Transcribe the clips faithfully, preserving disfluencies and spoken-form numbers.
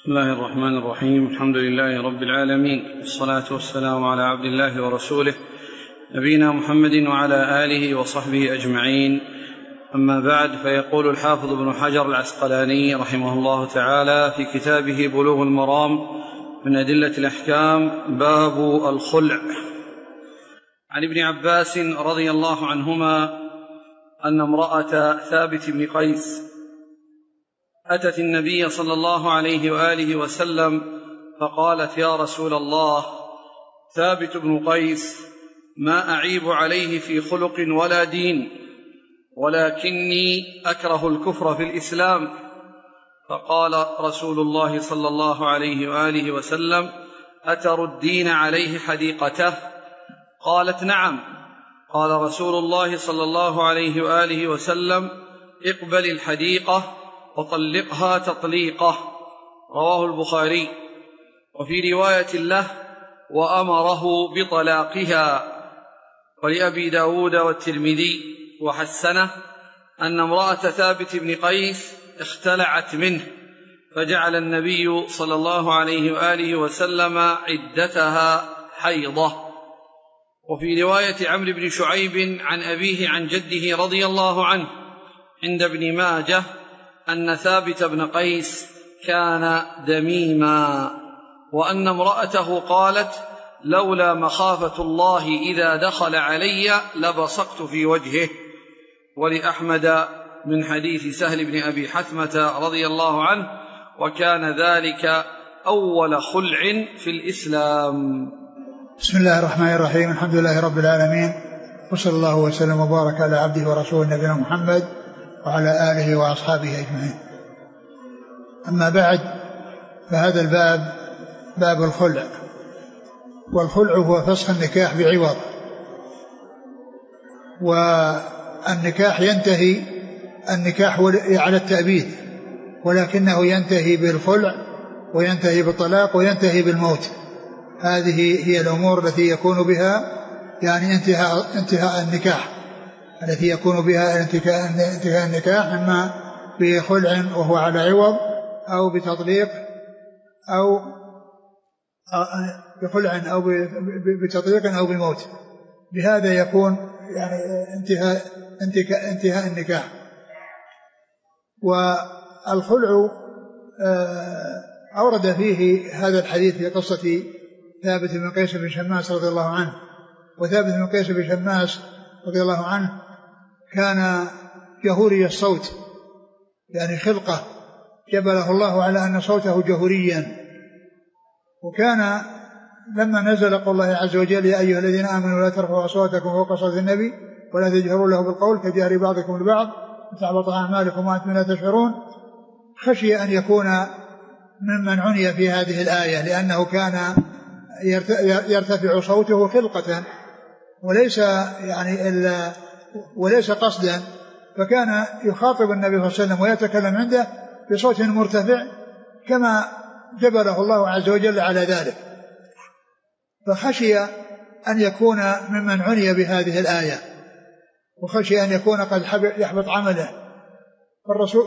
بسم الله الرحمن الرحيم. الحمد لله رب العالمين، والصلاة والسلام على عبد الله ورسوله نبينا محمد وعلى آله وصحبه أجمعين. أما بعد، فيقول الحافظ ابن حجر العسقلاني رحمه الله تعالى في كتابه بلوغ المرام من أدلة الأحكام: باب الخلع. عن ابن عباس رضي الله عنهما أن امرأة ثابت بن قيس أتت النبي صلى الله عليه وآله وسلم فقالت: يا رسول الله، ثابت بن قيس ما أعيب عليه في خلق ولا دين، ولكني أكره الكفر في الإسلام. فقال رسول الله صلى الله عليه وآله وسلم: أتردين عليه حديقته؟ قالت: نعم. قال رسول الله صلى الله عليه وآله وسلم: اقبل الحديقة وطلقها تطليقه. رواه البخاري. وفي رواية له: وأمره بطلاقها. ولأبي داود والترمذي وحسنه أن امرأة ثابت بن قيس اختلعت منه، فجعل النبي صلى الله عليه وآله وسلم عدتها حيضة. وفي رواية عمرو بن شعيب عن أبيه عن جده رضي الله عنه عند ابن ماجه أن ثابت بن قيس كان دميما، وأن امرأته قالت: لولا مخافة الله إذا دخل علي لبصقت في وجهه. ولأحمد من حديث سهل بن أبي حثمة رضي الله عنه: وكان ذلك أول خلع في الإسلام. بسم الله الرحمن الرحيم. الحمد لله رب العالمين، وصلى الله وسلم وبارك على عبده ورسوله نبينا محمد وعلى آله وأصحابه أجمعين. أما بعد، فهذا الباب باب الخلع. والخلع هو فسخ النكاح بعوض، والنكاح ينتهي النكاح على التأبيد، ولكنه ينتهي بالخلع وينتهي بالطلاق وينتهي بالموت. هذه هي الأمور التي يكون بها يعني انتهاء انتهاء النكاح، التي يكون بها انتهاء انتهاء النكاح، إما بخلع وهو على عوض، أو بتطليق، أو بخلع أو بتطليق أو بموت. بهذا يكون يعني انتهاء انتهاء النكاح. والخلع أورد فيه هذا الحديث في قصة ثابت بن قيس بن شماس رضي الله عنه. وثابت بن قيس بن شماس رضي الله عنه كان جهوري الصوت، يعني خلقة جبله الله على أن صوته جهوريا. وكان لما نزل قول الله عز وجل: يا أيها الذين آمنوا لا ترفعوا أصواتكم فوق صوت النبي ولا تجهروا له بالقول كجهر بعضكم لبعض وتحبط أعمالكم وأنتم لا تشعرون، خشي أن يكون ممن عني في هذه الآية، لأنه كان يرتفع صوته خلقة وليس يعني إلا وليس قصدا، فكان يخاطب النبي صلى الله عليه وسلم ويتكلم عنده بصوت مرتفع كما جبله الله عز وجل على ذلك. فخشي أن يكون ممن عني بهذه الآية، وخشي أن يكون قد يحبط عمله. فالرسول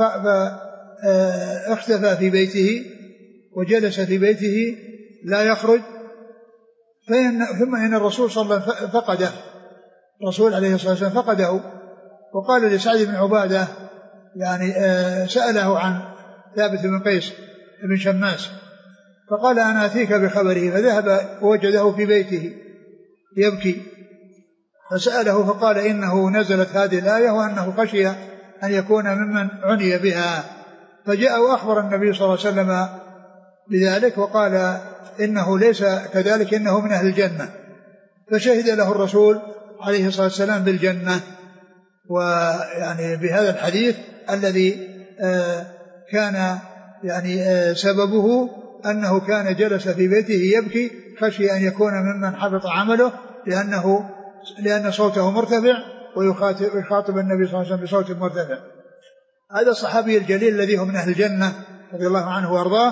فاختفى في بيته وجلس في بيته لا يخرج. ثم إن الرسول صلى الله عليه وسلم فقده الرسول عليه الصلاة والسلام فقده وقال لسعد بن عبادة، يعني سأله عن ثابت بن قيس بن شماس، فقال: أنا أتيك بخبره. فذهب ووجده في بيته يبكي، فسأله فقال: إنه نزلت هذه الآية وأنه خشي أن يكون ممن عني بها. فجاء وأخبر النبي صلى الله عليه وسلم بذلك وقال: إنه ليس كذلك، إنه من أهل الجنة. فشهد له الرسول عليه الصلاة والسلام بالجنة. ويعني بهذا الحديث الذي كان يعني سببه أنه كان جلس في بيته يبكي، خشي أن يكون ممن حبط عمله، لأنه لأن صوته مرتفع ويخاطب النبي صلى الله عليه وسلم بصوت مرتفع. هذا الصحابي الجليل الذي هو من أهل الجنة رضي الله عنه وأرضاه،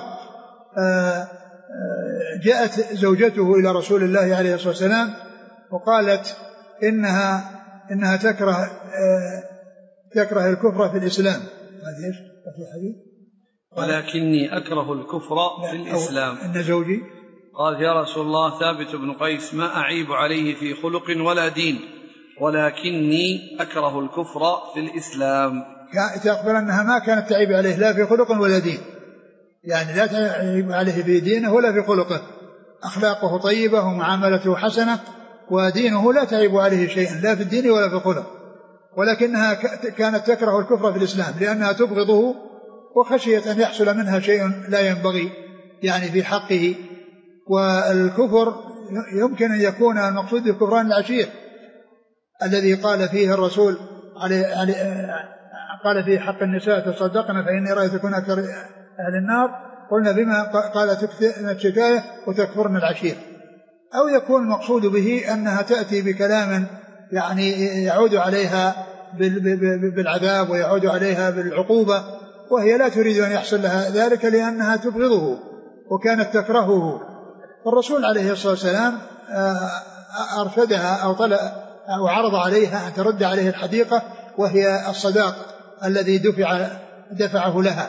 جاءت زوجته إلى رسول الله عليه الصلاة والسلام وقالت إنها إنها تكره تكره الكفر في الإسلام. هذا إيش في حديث ولكني أكره الكفر في الإسلام. إن زوجي قال يا رسول الله ثابت بن قيس ما أعيب عليه في خلق ولا دين ولكني أكره الكفر في الإسلام. تقبل أنها ما كانت تعيب عليه لا في خلق ولا دين، يعني لا تعيب عليه في دينه ولا في خلقه، أخلاقه طيبة ومعاملته حسنة، ودينه لا تعيب عليه شيئا لا في الدين ولا في الخلق، ولكنها كانت تكره الكفر في الإسلام لأنها تبغضه وخشيت أن يحصل منها شيء لا ينبغي يعني في حقه. والكفر يمكن أن يكون المقصود بكفران العشير الذي قال فيه الرسول عليه قال فيه حق النساء تصدقنا فإني رأيتكن أكثر أهل النار، قلنا بما قال تكثرن الشكاية وتكفرن العشير. أو يكون المقصود به أنها تأتي بكلام يعني يعود عليها بالعذاب ويعود عليها بالعقوبة، وهي لا تريد أن يحصل لها ذلك لأنها تبغضه وكانت تكرهه. الرسول عليه الصلاة والسلام أرشدها أو طلب أو عرض عليها أن ترد عليه الحديقة وهي الصداق الذي دفع دفعه لها،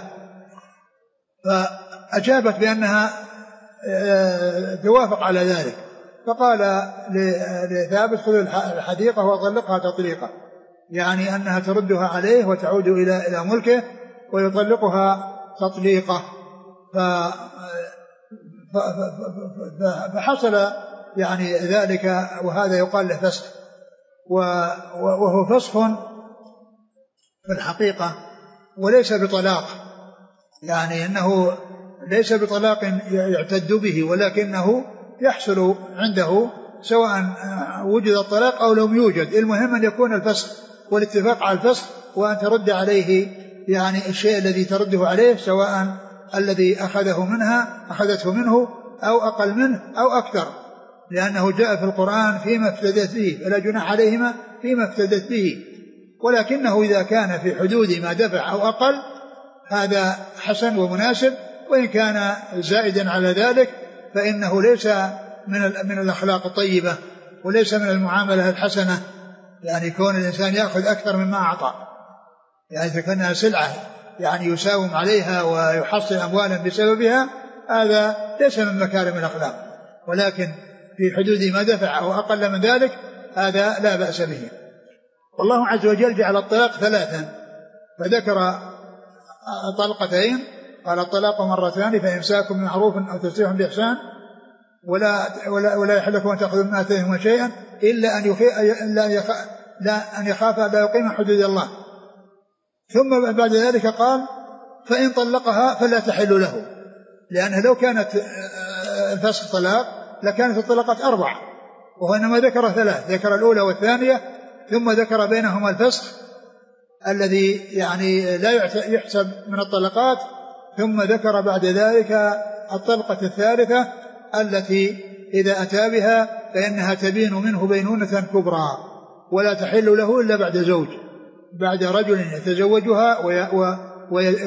فأجابت بأنها توافق على ذلك، فقال لثابت خذ الحديقة وطلقها تطليقا، يعني أنها تردها عليه وتعود إلى إلى ملكه ويطلقها تطليقة. فحصل يعني ذلك، وهذا يقال له فسخ، وهو فسخ في الحقيقة وليس بطلاق، يعني أنه ليس بطلاق يعتد به، ولكنه يحصل عنده سواء وجد الطلاق أو لم يوجد، المهم أن يكون الفسخ والاتفاق على الفسخ، وأن ترد عليه يعني الشيء الذي ترده عليه سواء الذي أخذه منها أخذته منه أو أقل منه أو أكثر، لأنه جاء في القرآن فيما افتدت به فلا جناح عليهما فيما افتدت به، ولكنه إذا كان في حدود ما دفع أو أقل هذا حسن ومناسب، وإن كان زائدا على ذلك فإنه ليس من من الأخلاق الطيبة وليس من المعاملة الحسنة، يعني كون الإنسان يأخذ أكثر مما أعطى، يعني إذا كانها سلعة يعني يساوم عليها ويحصل أموالا بسببها هذا ليس من مكارم الأخلاق، ولكن في حدود ما دفع أو أقل من ذلك هذا لا بأس به. والله عز وجل جعل الطلاق ثلاثا، فذكر طلقتين، قال الطلاق مرتان فإمساك بمعروف أو تسريح بإحسان ولا ولا ولا يحل لكم أن تأخذوا من آتيهما شيئا إلا أن يخاف لا أن يخاف لا يقيم حدود الله. ثم بعد ذلك قال فإن طلقها فلا تحل له، لأنه لو كانت فسخ طلاق لكانت الطلقات أربعة، وإنما ذكر ثلاث، ذكر الأولى والثانية ثم ذكر بينهما الفسخ الذي يعني لا يحسب من الطلقات، ثم ذكر بعد ذلك الطلقة الثالثة التي إذا أتى بها فإنها تبين منه بينونة كبرى ولا تحل له إلا بعد زوج، بعد رجل يتزوجها وي وي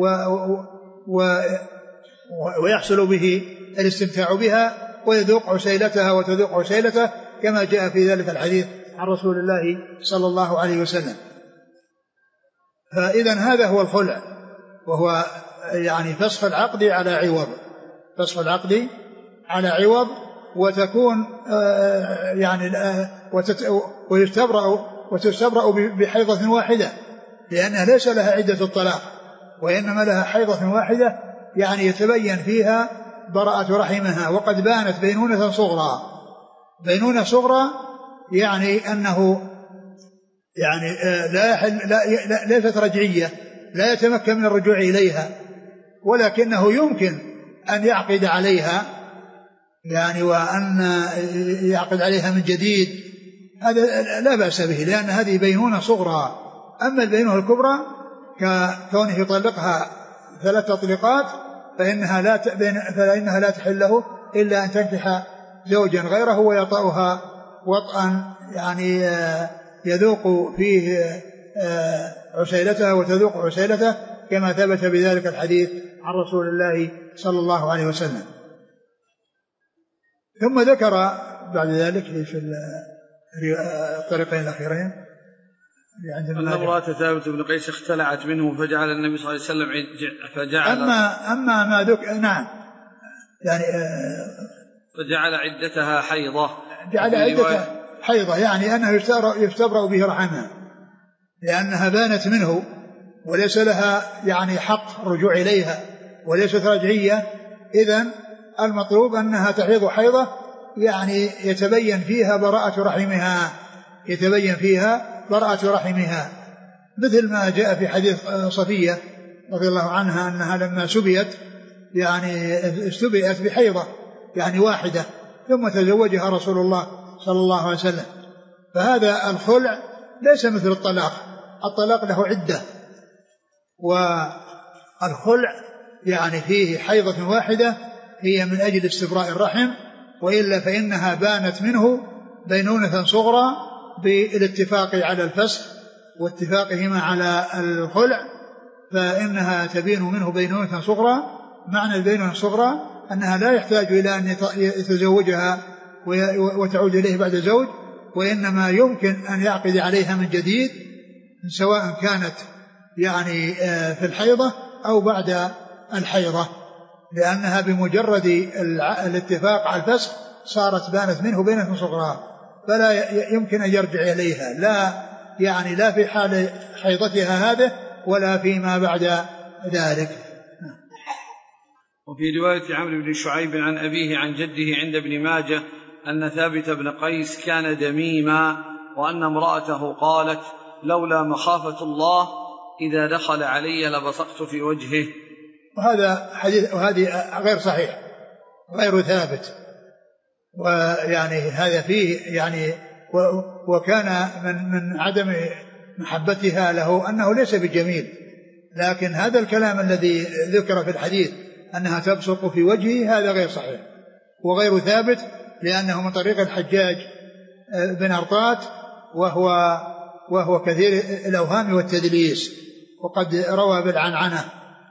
وي ويحصل به الاستمتاع بها ويذوق عسيلتها وتذوق عسيلته، كما جاء في ذلك الحديث عن رسول الله صلى الله عليه وسلم. فإذا هذا هو الخلع، وهو يعني فسخ العقد على عوض، فسخ العقد على عوض، وتكون يعني ويستبرأ وتستبرأ بحيضة واحدة، لأنها ليس لها عدة الطلاق وإنما لها حيضة واحدة، يعني يتبين فيها براءة رحمها، وقد بانت بينونة صغرى. بينونة صغرى يعني أنه يعني لا يحل لا لا ليست رجعية، لا يتمكن من الرجوع إليها، ولكنه يمكن أن يعقد عليها، يعني وأن يعقد عليها من جديد، هذا لا بأس به، لأن هذه بينونة صغرى. أما البينونة الكبرى كونه يطلقها ثلاث تطليقات فإنها لا فإنها لا تحل له إلا أن تنكح زوجا غيره ويطأها وطئا يعني يذوق فيه عسيلته وتذوق عسيلته، كما ثبت بذلك الحديث عن رسول الله صلى الله عليه وسلم. ثم ذكر بعد ذلك في الطريقين الأخيرين أن امرأة ثابت بن قيس اختلعت منه فجعل النبي صلى الله عليه وسلم فجعل أما أما ما ذكر نعم يعني فجعل عدتها حيضة، جعل عدتها حيضة يعني أنه يستبرأ به رحمها لأنها بانت منه وليس لها يعني حق رجوع إليها وليست رجعية. إذن المطلوب أنها تحيض حيضة يعني يتبين فيها براءة رحمها يتبين فيها براءة رحمها مثل ما جاء في حديث صفية رضي الله عنها أنها لما سبيت يعني استبئت بحيضة يعني واحدة ثم تزوجها رسول الله صلى الله عليه وسلم. فهذا الخلع ليس مثل الطلاق، الطلاق له عدة، والخلع يعني فيه حيضة واحدة هي من أجل استبراء الرحم، وإلا فإنها بانت منه بينونة صغرى بالاتفاق على الفسخ واتفاقهما على الخلع، فإنها تبين منه بينونة صغرى. معنى البينونة الصغرى أنها لا يحتاج إلى أن يتزوجها وتعود إليه بعد زوج، وإنما يمكن أن يعقد عليها من جديد سواء كانت يعني في الحيضة أو بعد الحيضة، لأنها بمجرد الاتفاق على الفسخ صارت بانت منه بينة صغرى فلا يمكن أن يرجع إليها، لا يعني لا في حال حيضتها هذه ولا فيما بعد ذلك. وفي رواية عمرو بن شعيب عن أبيه عن جده عند ابن ماجه أن ثابت بن قيس كان دميما، وأن امرأته قالت لولا مخافة الله إذا دخل علي لبصقت في وجهه. وهذا حديث وهذه غير صحيح غير ثابت، ويعني هذا فيه يعني وكان من من عدم محبتها له أنه ليس بجميل، لكن هذا الكلام الذي ذكر في الحديث أنها تبصق في وجهه هذا غير صحيح وغير ثابت، لأنه من طريق الحجاج بن أرطات وهو وهو كثير الأوهام والتدليس وقد روى بالعنعنة.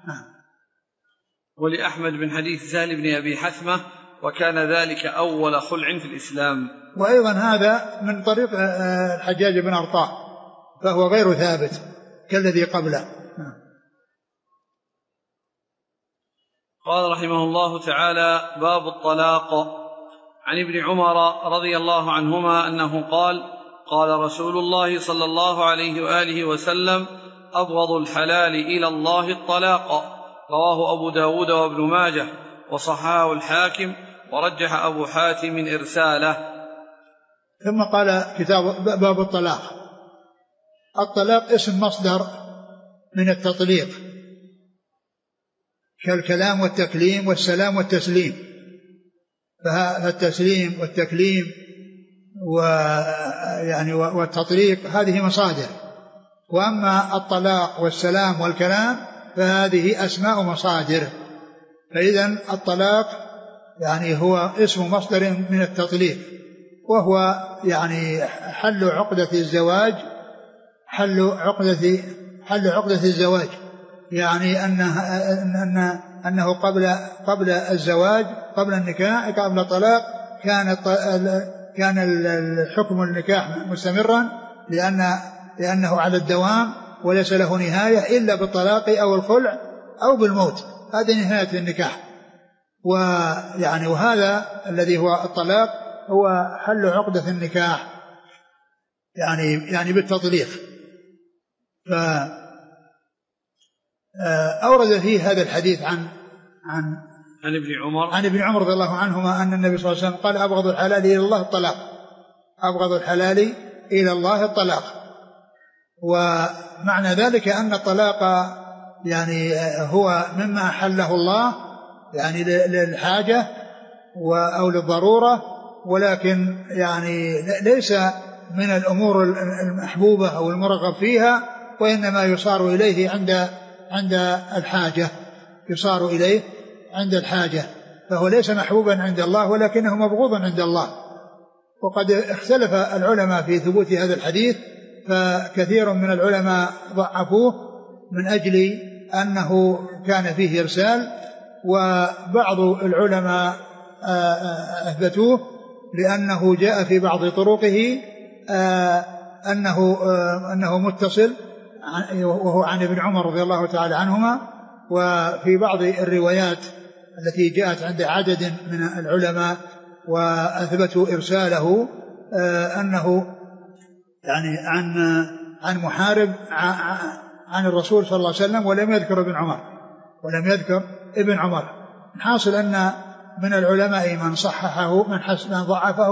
ولأحمد بن حديث سهل بن أبي حثمة وكان ذلك أول خلع في الإسلام. وأيضا هذا من طريق الحجاج بن أرطات فهو غير ثابت كالذي قبله. قال رحمه الله تعالى: باب الطلاق. عن ابن عمر رضي الله عنهما أنه قال: قال رسول الله صلى الله عليه وآله وسلم: أبغض الحلال إلى الله الطلاق. رواه أبو داود وابن ماجه وصححه الحاكم ورجح أبو حاتم إرساله. ثم قال كتاب باب الطلاق. الطلاق اسم مصدر من التطليق كالكلام والتكليم والسلام والتسليم، فالتسليم والتكليم ويعني والتطليق هذه مصادر، وأما الطلاق والسلام والكلام فهذه أسماء مصادر. فإذن الطلاق يعني هو اسم مصدر من التطليق، وهو يعني حل عقدة الزواج حل عقدة حل عقدة الزواج يعني أنه, أنه, أنه قبل قبل الزواج قبل النكاح قبل الطلاق كان كان الحكم النكاح مستمرا لأن لأنه على الدوام وليس له نهاية إلا بالطلاق أو الخلع أو بالموت، هذه نهاية النكاح. ويعني وهذا الذي هو الطلاق هو حل عقدة النكاح يعني يعني بالتطليق. فأورد فيه هذا الحديث عن عن عن ابن عمر عن ابن عمر رضي الله عنهما أن النبي صلى الله عليه وسلم قال: أبغض الحلال إلى الله الطلاق. أبغض الحلال إلى الله الطلاق. ومعنى ذلك أن الطلاق يعني هو مما أحله الله يعني للحاجة أو للضرورة، ولكن يعني ليس من الأمور المحبوبة أو المرغب فيها، وإنما يصار إليه عند عند الحاجة يصار إليه عند الحاجة، فهو ليس محبوبا عند الله ولكنه مبغوضا عند الله. وقد اختلف العلماء في ثبوت هذا الحديث، فكثير من العلماء ضعفوه من أجل أنه كان فيه إرسال، وبعض العلماء أثبتوه لأنه جاء في بعض طرقه أنه أنه متصل وهو عن ابن عمر رضي الله تعالى عنهما. وفي بعض الروايات التي جاءت عند عدد من العلماء وأثبتوا إرساله أنه يعني عن عن محارب عن الرسول صلى الله عليه وسلم ولم يذكر ابن عمر ولم يذكر ابن عمر. حاصل أن من العلماء من صححه من من ضعفه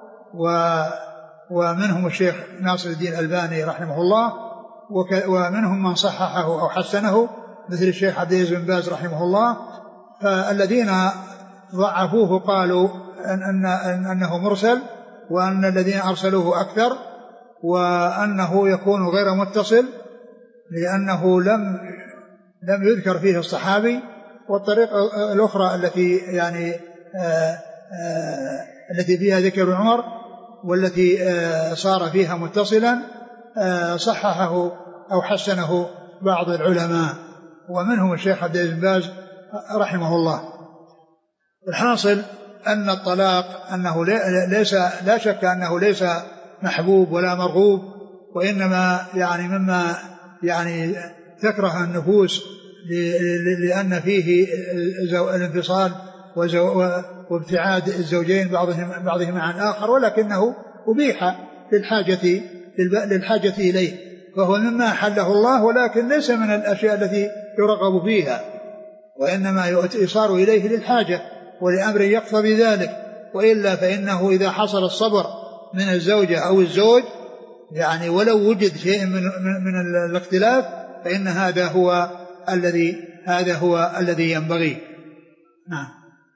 ومنهم الشيخ ناصر الدين الألباني رحمه الله، ومنهم من صححه أو حسنه مثل الشيخ عبد العزيز بن باز رحمه الله. فالذين ضعفوه قالوا أن أن أنه مرسل، وأن الذين أرسلوه أكثر، وأنه يكون غير متصل لأنه لم لم يذكر فيه الصحابي. والطريقة الأخرى التي يعني آآ آآ التي فيها ذكر عمر والتي صار فيها متصلا صححه أو حسنه بعض العلماء ومنهم الشيخ عبد العزيز بن باز رحمه الله. الحاصل أن الطلاق أنه ليس لا شك أنه ليس محبوب ولا مرغوب، وإنما يعني مما يعني تكره النفوس لأن فيه الانفصال وابتعاد الزوجين بعضهم بعضهم عن آخر، ولكنه أبيح للحاجة للحاجة إليه، فهو مما أحله الله، ولكن ليس من الأشياء التي يرغب فيها، وإنما يصار إليه للحاجة ولأمر يقتضي ذلك. وإلا فإنه إذا حصل الصبر من الزوجة أو الزوج يعني ولو وجد شيء من من الاختلاف فإن هذا هو الذي هذا هو الذي ينبغي. نعم.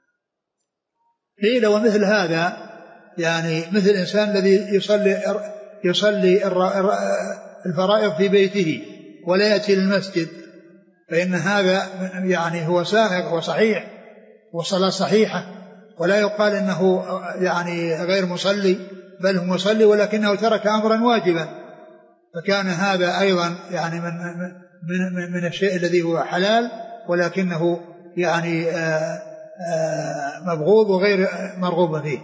قيل ومثل هذا يعني مثل الإنسان الذي يصلي يصلي الفرائض في بيته ولا يأتي للمسجد، فإن هذا يعني هو سائغ وصحيح وصلاة صحيحة، ولا يقال إنه يعني غير مصلي، بل هو مصلي ولكنه ترك أمرا واجبا، فكان هذا أيضا يعني من من من الشيء الذي هو حلال ولكنه يعني آآ آآ مبغوض وغير مرغوب فيه.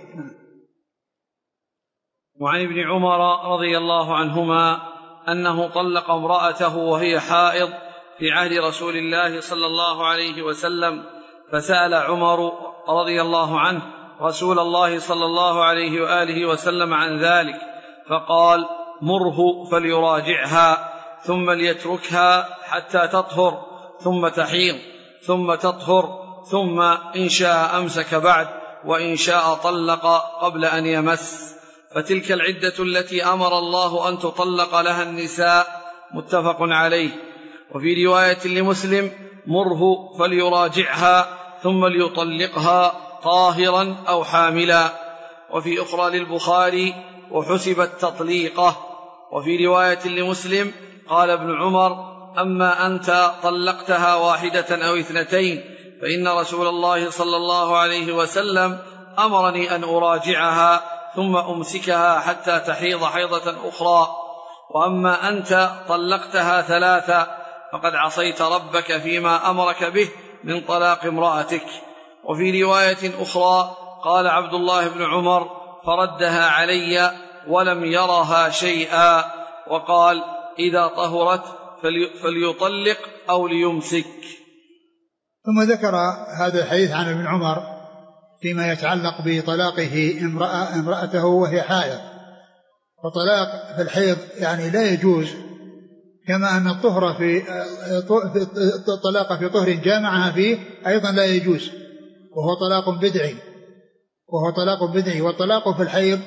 وعن ابن عمر رضي الله عنهما أنه طلق امرأته وهي حائض في عهد رسول الله صلى الله عليه وسلم، فسأل عمر رضي الله عنه رسول الله صلى الله عليه وآله وسلم عن ذلك، فقال: مره فليراجعها ثم ليتركها حتى تطهر ثم تحيض ثم تطهر، ثم إن شاء أمسك بعد وإن شاء طلق قبل أن يمس، فتلك العدة التي أمر الله أن تطلق لها النساء. متفق عليه. وفي رواية لمسلم: مره فليراجعها ثم ليطلقها طاهرا أو حاملا. وفي أخرى للبخاري: وحسبت تطليقه. وفي رواية لمسلم قال ابن عمر: أما أنت طلقتها واحدة أو اثنتين فإن رسول الله صلى الله عليه وسلم أمرني أن أراجعها ثم أمسكها حتى تحيض حيضة أخرى، وأما أنت طلقتها ثلاثة فقد عصيت ربك فيما أمرك به من طلاق امرأتك. وفي رواية أخرى قال عبد الله بن عمر: فردها علي ولم يرها شيئا، وقال: إذا طهرت فليطلق أو ليمسك. ثم ذكر هذا الحديث عن ابن عمر فيما يتعلق بطلاقه امرأة امرأته وهي حائض. وطلاق في الحيض يعني لا يجوز، كما أن الطهر في الطلاق في طهر جامعها فيه أيضا لا يجوز، وهو طلاق بدعي وهو طلاق بدعي. والطلاق في الحيض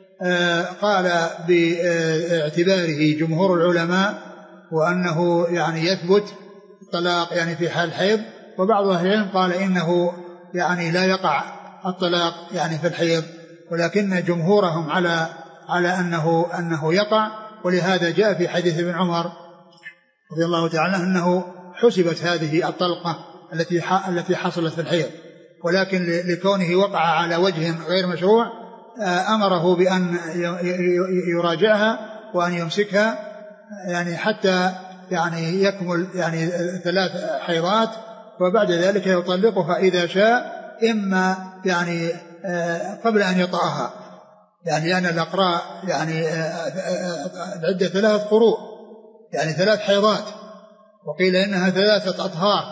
قال باعتباره جمهور العلماء وأنه يعني يثبت الطلاق يعني في حال الحيض، وبعض أهل العلم قال إنه يعني لا يقع الطلاق يعني في الحيض، ولكن جمهورهم على على أنه أنه يقع. ولهذا جاء في حديث ابن عمر رضي الله تعالى أنه حسبت هذه الطلقة التي التي حصلت في الحيض، ولكن لكونه وقع على وجه غير مشروع أمره بأن يراجعها وأن يمسكها يعني حتى يعني يكمل يعني ثلاث حيضات، وبعد ذلك يطلقها إذا شاء، إما يعني قبل أن يطأها يعني لأن الأقراء يعني العدة ثلاثة قروء، يعني ثلاث حيضات، وقيل إنها ثلاثة أطهار.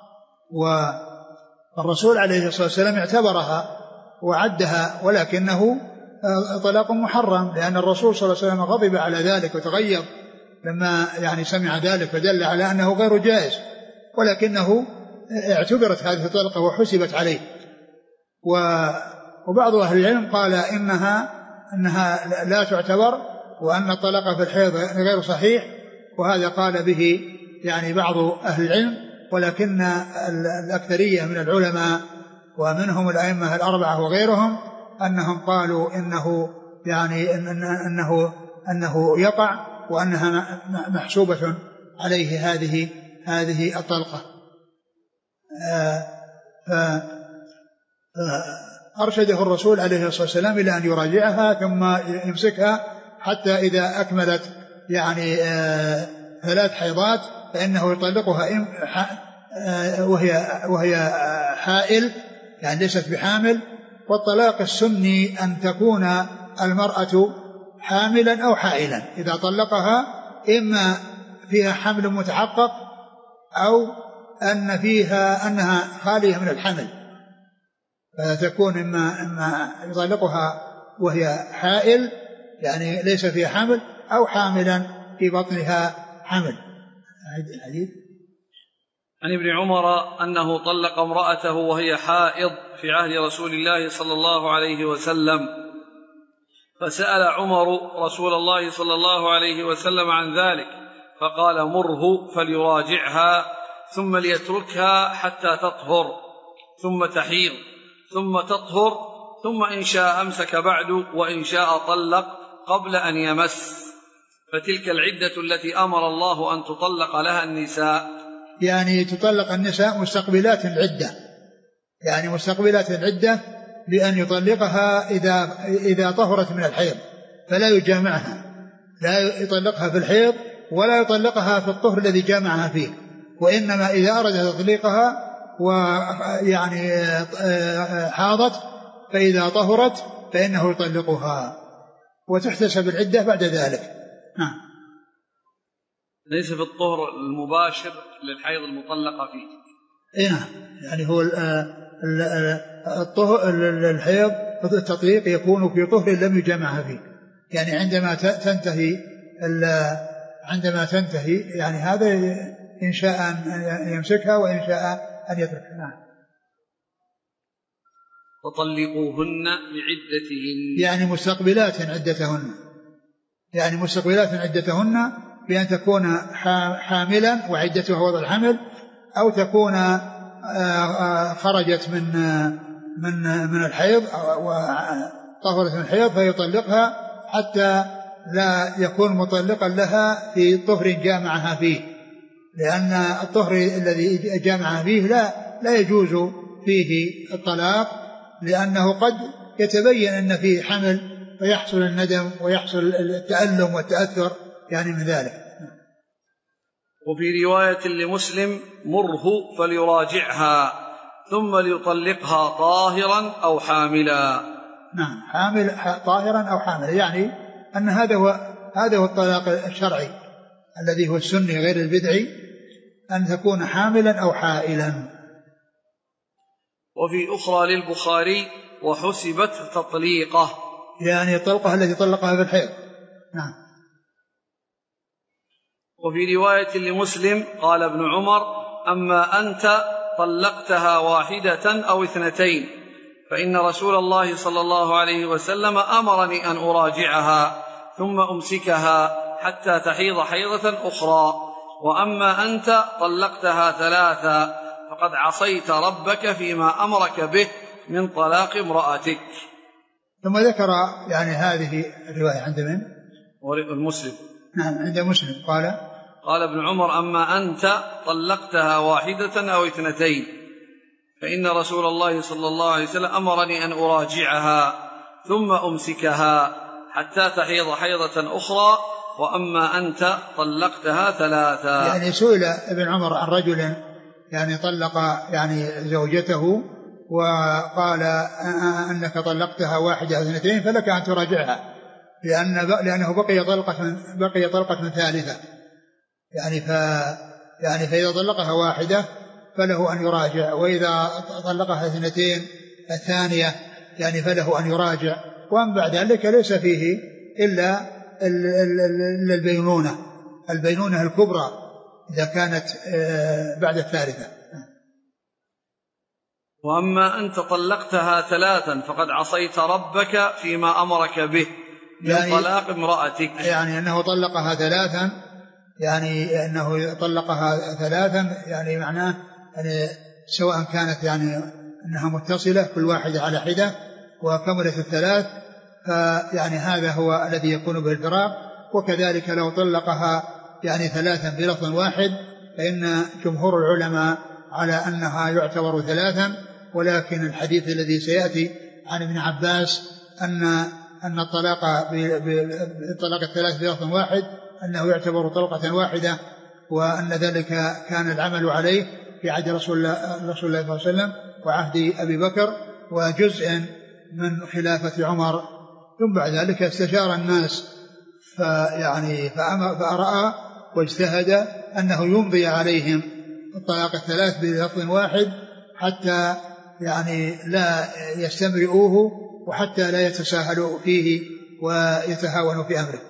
والرسول عليه الصلاة والسلام اعتبرها وعدها، ولكنه طلاق محرم، لأن الرسول صلى الله عليه وسلم غضب على ذلك وتغيظ لما يعني سمع ذلك، فدل على أنه غير جائز، ولكنه اعتبرت هذه الطلقة وحسبت عليه. وبعض أهل العلم قال إنها, إنها لا تعتبر، وأن الطلاق في الحيض غير صحيح، وهذا قال به يعني بعض أهل العلم، ولكن الأكثرية من العلماء ومنهم الأئمة الأربعة وغيرهم أنهم قالوا إنه يعني أنه, أنه يقع، وأنها محسوبة عليه هذه هذه الطلقة. فأرشده الرسول عليه الصلاة والسلام إلى أن يراجعها ثم يمسكها حتى إذا أكملت يعني ثلاث حيضات فإنه يطلقها وهي وهي حائل، يعني ليست بحامل. والطلاق السني أن تكون المرأة حاملا أو حائلا، إذا طلقها إما فيها حمل متحقق أو أن فيها أنها خالية من الحمل، فتكون إما, إما يطلقها وهي حائل يعني ليس فيها حمل، أو حاملا في بطنها حمل. الحديث عن ابن عمر أنه طلق امرأته وهي حائض في عهد رسول الله صلى الله عليه وسلم، فسأل عمر رسول الله صلى الله عليه وسلم عن ذلك، فقال مره فليراجعها ثم ليتركها حتى تطهر ثم تحيض ثم تطهر، ثم إن شاء أمسك بعد وإن شاء طلق قبل أن يمس، فتلك العدة التي أمر الله أن تطلق لها النساء. يعني تطلق النساء مستقبلات العدة، يعني مستقبلات العدة بأن يطلقها إذا, إذا طهرت من الحيض، فلا يجامعها، لا يطلقها في الحيض ولا يطلقها في الطهر الذي جامعها فيه، وإنما إذا أراد تطليقها ويعني حاضت فإذا طهرت فإنه يطلقها وتحتسب العدة بعد ذلك. نعم. ليس في الطهر المباشر للحيض المطلقة فيه. إيه نعم، يعني هو الطهر الحيض التطليق يكون في طهر لم يجمعها فيه، يعني عندما تنتهي عندما تنتهي يعني هذا إن شاء أن يمسكها وإن شاء أن يتركها. نعم. وطلقوهن لعدتهن، يعني مستقبلات عدتهن، يعني مستقبلات عدتهن بأن تكون حاملا وعدتها وضع الحمل، أو تكون خرجت من من من الحيض وطهرت من الحيض فيطلقها حتى لا يكون مطلقا لها في طهر جامعها فيه، لأن الطهر الذي جامعها فيه لا لا يجوز فيه الطلاق، لأنه قد يتبين أن فيه حمل فيحصل الندم ويحصل التألم والتأثر يعني من ذلك. وفي رواية لمسلم مره فليراجعها ثم ليطلقها طاهرا أو حاملا. نعم، حامل طاهرا أو حاملا، يعني أن هذا هو هذا هو الطلاق الشرعي الذي هو السني غير البدعي، أن تكون حاملا أو حائلا. وفي أخرى للبخاري وحسبت تطليقه، يعني الطلقة التي طلقها في الحيض. نعم. وفي رواية لمسلم قال ابن عمر أما أنت طلقتها واحدة أو اثنتين، فإن رسول الله صلى الله عليه وسلم أمرني أن أراجعها ثم أمسكها حتى تحيض حيضة أخرى، وأما أنت طلقتها ثلاثا فقد عصيت ربك فيما أمرك به من طلاق امرأتك. ثم ذكر يعني هذه الرواية عند من؟ المسلم. نعم، عند مسلم قال قال ابن عمر أما أنت طلقتها واحدة أو اثنتين، فإن رسول الله صلى الله عليه وسلم أمرني أن أراجعها ثم أمسكها حتى تحيض حيضة أخرى، وأما أنت طلقتها ثلاثا. يعني سئل ابن عمر عن رجل يعني طلق يعني زوجته وقال أنك طلقتها واحدة أو اثنتين فلك أن تراجعها، لأن لأنه بقي طلقة بقي طلقة ثالثة، يعني ف يعني فإذا طلقها واحدة فله أن يراجع، وإذا طلقها اثنتين الثانية يعني فله أن يراجع. وأن بعد ذلك ليس فيه إلا البينونة البينونة الكبرى إذا كانت بعد الثالثة. وأما أنت طلقتها ثلاثا فقد عصيت ربك فيما أمرك به من يعني طلاق امرأتك، يعني أنه طلقها ثلاثا، يعني أنه طلقها ثلاثا يعني معناه يعني سواء كانت يعني أنها متصلة كل واحدة على حدة وكملت الثلاث، فيعني هذا هو الذي يكون به الفراق. وكذلك لو طلقها يعني ثلاثا بلفظ واحد فإن جمهور العلماء على أنها يعتبر ثلاثا، ولكن الحديث الذي سيأتي عن ابن عباس أن أن الطلاق بالطلاق الثلاث بلفظ واحد أنه يعتبر طلقة واحدة، وأن ذلك كان العمل عليه في عهد رسول الله صلى الله عليه وسلم وعهد أبي بكر وجزء من خلافة عمر. ثم بعد ذلك استشار الناس فيعني فأرأى واجتهد أنه يمضي عليهم الطلاق الثلاث بلفظ واحد حتى يعني لا يستمرئوه وحتى لا يتساهلوا فيه ويتهاونوا في أمره.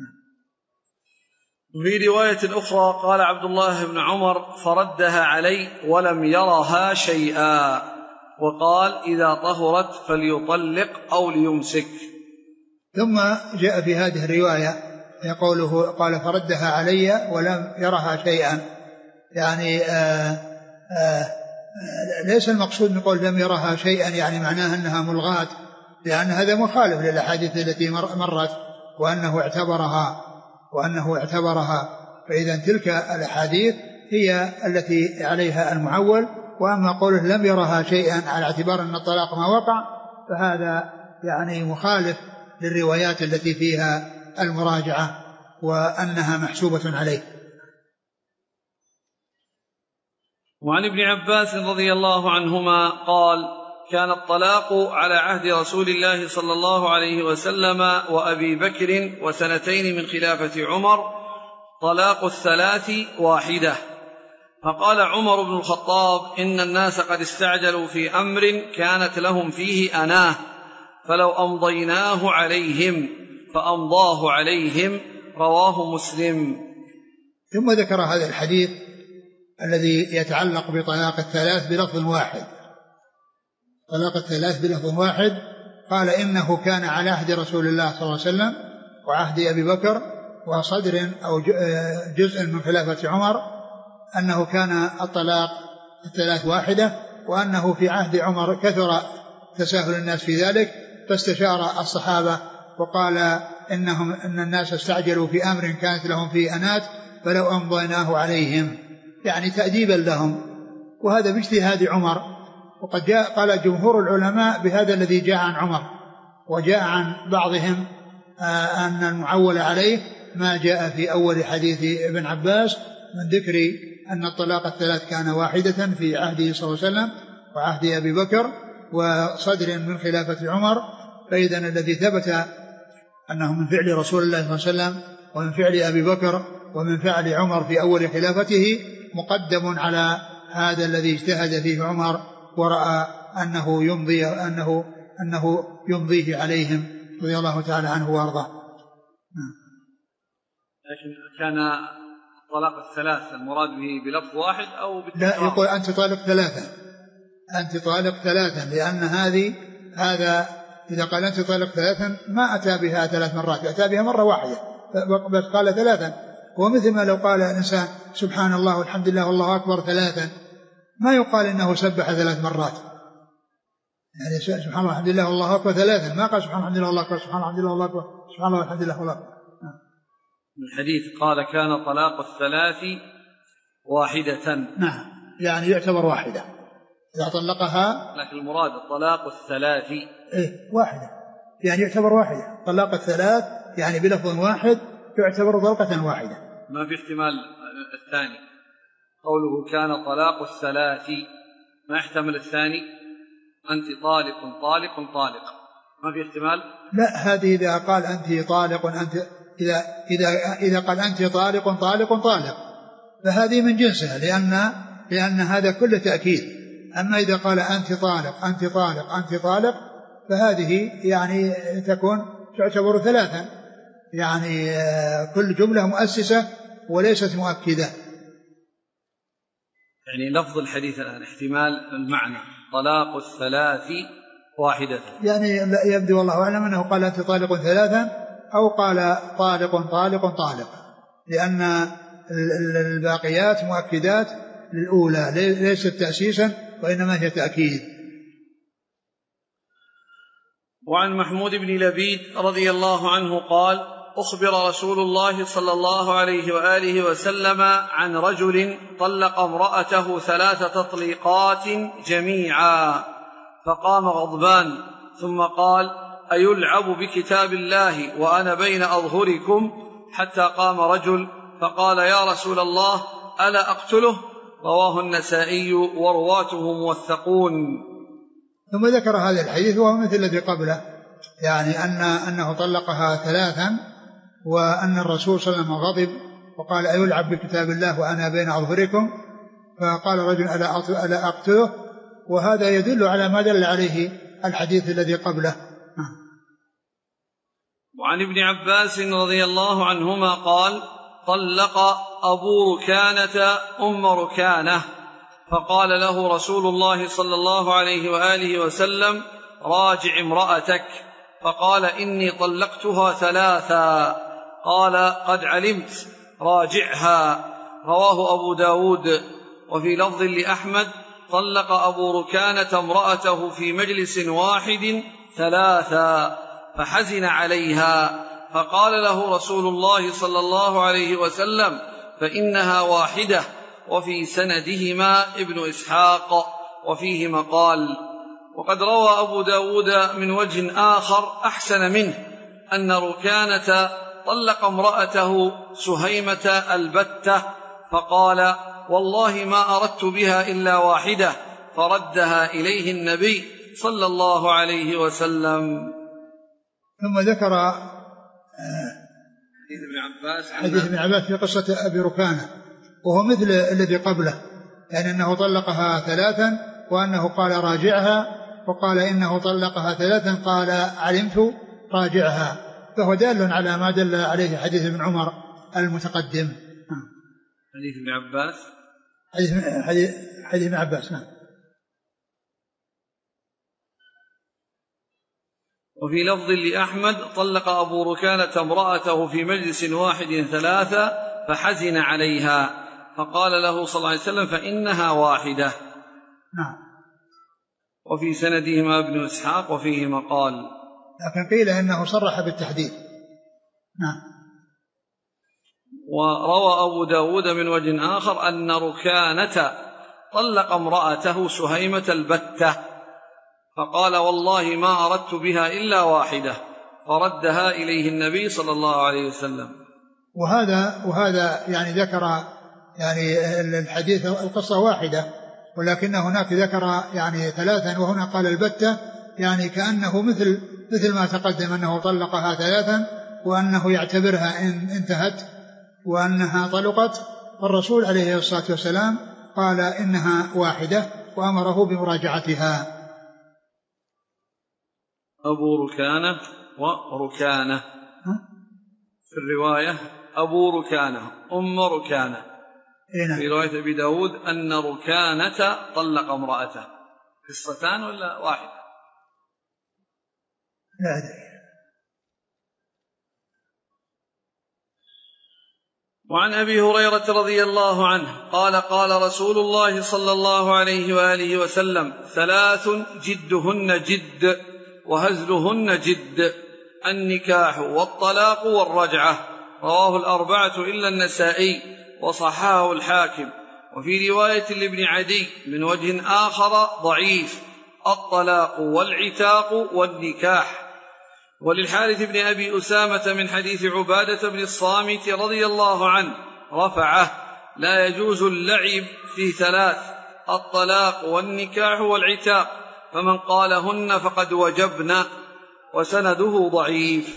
في رواية أخرى قال عبد الله بن عمر فردها علي ولم يرها شيئا، وقال إذا طهرت فليطلق أو ليمسك. ثم جاء في هذه الرواية يقوله قال فردها علي ولم يرها شيئا، يعني آآ آآ ليس المقصود نقول لم يرها شيئا يعني معناها أنها ملغاة، لأن هذا مخالف للأحاديث التي مرت وأنه اعتبرها وأنه اعتبرها فإذا تلك الأحاديث هي التي عليها المعول. وأما قوله لم يرها شيئا على اعتبار أن الطلاق ما وقع فهذا يعني مخالف للروايات التي فيها المراجعة وأنها محسوبة عليه. وعن ابن عباس رضي الله عنهما قال كان الطلاق على عهد رسول الله صلى الله عليه وسلم وأبي بكر وسنتين من خلافة عمر طلاق الثلاث واحدة. فقال عمر بن الخطاب إن الناس قد استعجلوا في أمر كانت لهم فيه أناه فلو أمضيناه عليهم فأمضاه عليهم، رواه مسلم. ثم ذكر هذا الحديث الذي يتعلق بطلاق الثلاث بلفظ واحد. طلاق الثلاث بلفظ واحد قال إنه كان على عهد رسول الله صلى الله عليه وسلم وعهد أبي بكر وصدر أو جزء من خلافة عمر أنه كان الطلاق الثلاث واحدة، وأنه في عهد عمر كثر تساهل الناس في ذلك فاستشار الصحابة وقال إنهم إن الناس استعجلوا في أمر كانت لهم فيه أنات فلو أمضيناه عليهم، يعني تأديبا لهم. وهذا باجتهاد عمر، وقد جاء قال جمهور العلماء بهذا الذي جاء عن عمر، وجاء عن بعضهم أن المعول عليه ما جاء في أول حديث ابن عباس من ذكر أن الطلاق الثلاث كان واحدة في عهده صلى الله عليه وسلم وعهد أبي بكر وصدر من خلافة عمر. فإذا الذي ثبت أنه من فعل رسول الله صلى الله عليه وسلم ومن فعل أبي بكر ومن فعل عمر في أول خلافته مقدم على هذا الذي اجتهد فيه عمر ورأى أنه يمضي أنه أنه يمضيه عليهم رضي الله تعالى عنه وارضاه. لكن كان طلاق الثلاث المراد به بلفظ واحد أو لا، يقول أنت طالق ثلاثا، أنت طالق ثلاثا، لأن هذه هذا إذا قال أنت طالق ثلاثا ما أتى بها ثلاث مرات، أتى بها مرة واحدة بس قال ثلاثا. ومثل ما لو قال الإنسان سبحان الله والحمد لله والله أكبر ثلاثا ما يقال إنه سبح ثلاث مرات، يعني سبحان الله والحمد لله والله أكبر ثلاثا، ما قال سبحان الله والحمد لله والله أكبر سبحان الله والحمد لله والله أكبر سبحان الله والحمد لله والله أكبر. الحديث قال كان طلاق الثلاث واحدة، نعم يعني يعتبر واحدة إذا طلقها، لكن المراد طلاق الثلاث إيه واحدة يعني يعتبر واحدة. طلاق الثلاث يعني بلفظ واحد يعتبر طلقة واحدة، ما في احتمال الثاني. قوله كان طلاق الثلاث ما يحتمل الثاني، أنت طالق طالق طالق، ما في احتمال؟ لا، هذه إذا قال أنت طالق أنت إذا إذا إذا قال أنت طالق طالق طالق فهذه من جنسها، لأن لأن هذا كله تأكيد. أما إذا قال أنت طالق أنت طالق أنت طالق فهذه يعني تكون تعتبر ثلاثا، يعني كل جملة مؤسسة وليست مؤكدة. يعني لفظ الحديث الآن احتمال المعنى طلاق الثلاث واحدة، يعني يبدو والله أعلم أنه قال أنت طالق ثلاثا أو قال طالق طالق طالق، لأن الباقيات مؤكدات للأولى ليست تأسيسا وإنما هي تأكيد. وعن محمود بن لبيد رضي الله عنه قال أخبر رسول الله صلى الله عليه وآله وسلم عن رجل طلق امرأته ثلاث تطليقات جميعا، فقام غضبان ثم قال أيلعب بكتاب الله وأنا بين أظهركم؟ حتى قام رجل فقال يا رسول الله ألا أقتله؟ رواه النسائي ورواته موثقون. ثم ذكر هذا الحديث وهو مثل الذي قبله، يعني أن أنه طلقها ثلاثا وأن الرسول صلى الله عليه وسلم غضب وقال أيلعب بكتاب الله وأنا بين أظهركم؟ فقال رجل ألا أقتله؟ وهذا يدل على ما دل عليه الحديث الذي قبله. وعن ابن عباس رضي الله عنهما قال طلق أبو ركانة أم ركانة، فقال له رسول الله صلى الله عليه وآله وسلم راجع امرأتك، فقال إني طلقتها ثلاثا، قال قد علمت راجعها. رواه أبو داود. وفي لفظ لأحمد طلق أبو ركانة امرأته في مجلس واحد ثلاثا فحزن عليها، فقال له رسول الله صلى الله عليه وسلم فإنها واحدة. وفي سندهما ابن إسحاق وفيه مقال. وقد روى أبو داود من وجه آخر أحسن منه أن ركانة طلق امرأته سهيمة البتة، فقال والله ما أردت بها إلا واحدة، فردها إليه النبي صلى الله عليه وسلم. ثم ذكر حديث ابن عباس حديث ابن عباس في قصة أبي ركانة، وهو مثل الذي قبله، يعني أنه طلقها ثلاثا وأنه قال راجعها، وقال إنه طلقها ثلاثا قال علمت راجعها، فهو دال على ما دل عليه حديث ابن عمر المتقدم. حديث ابن عباس حديث حديث حديث ابن عباس. نعم. وفي لفظ لأحمد طلق أبو ركانة امرأته في مجلس واحد ثلاثة فحزن عليها، فقال له صلى الله عليه وسلم فإنها واحدة. نعم. وفي سندهما ابن إسحاق وفيه مقال، لكن قيل إنه صرح بالتحديد. نعم. وروى أبو داود من وجه آخر أن ركانة طلق امرأته سهيمة البتة، فقال والله ما أردت بها إلا واحدة، فردها إليه النبي صلى الله عليه وسلم. وهذا وهذا يعني ذكر يعني الحديث القصة واحدة، ولكن هناك ذكر يعني ثلاثا وهنا قال البتة، يعني كأنه مثل مثل ما تقدم أنه طلقها ثلاثا وأنه يعتبرها إن انتهت وأنها طلقت، والرسول عليه الصلاة والسلام قال إنها واحدة وأمره بمراجعتها. أبو ركانة وركانة في الرواية أبو ركانة أم ركانة، في رواية أبي داود أن ركانة طلق امرأته. قصتان ولا واحدة؟ لا أدري. وعن أبي هريرة رضي الله عنه قال قال رسول الله صلى الله عليه وآله وسلم ثلاث جدهن جد وهزلهن جد: النكاح والطلاق والرجعة. رواه الأربعة إلا النسائي وصححه الحاكم. وفي رواية لابن عدي من وجه آخر ضعيف: الطلاق والعتاق والنكاح. وللحارث بن أبي أسامة من حديث عبادة بن الصامت رضي الله عنه رفعه: لا يجوز اللعب في ثلاث: الطلاق والنكاح والعتاق، فمن قالهن فقد وجبن، وسنده ضعيف.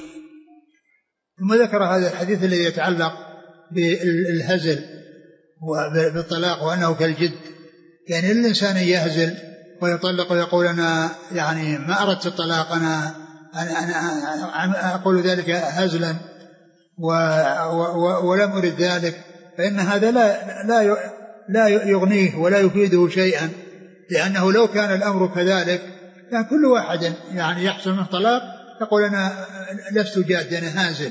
ثم ذكر هذا الحديث الذي يتعلق بالهزل وبالطلاق وأنه كالجد، يعني الإنسان يهزل ويطلق ويقول أنا يعني ما أردت الطلاق، أنا, أنا, أنا أقول ذلك هزلا و و ولم أرد ذلك، فإن هذا لا, لا, لا يغنيه ولا يفيده شيئا، لأنه لو كان الأمر كذلك كان كل واحد يعني يحصل منه طلاق يقول أنا لست جاد أنا هازل.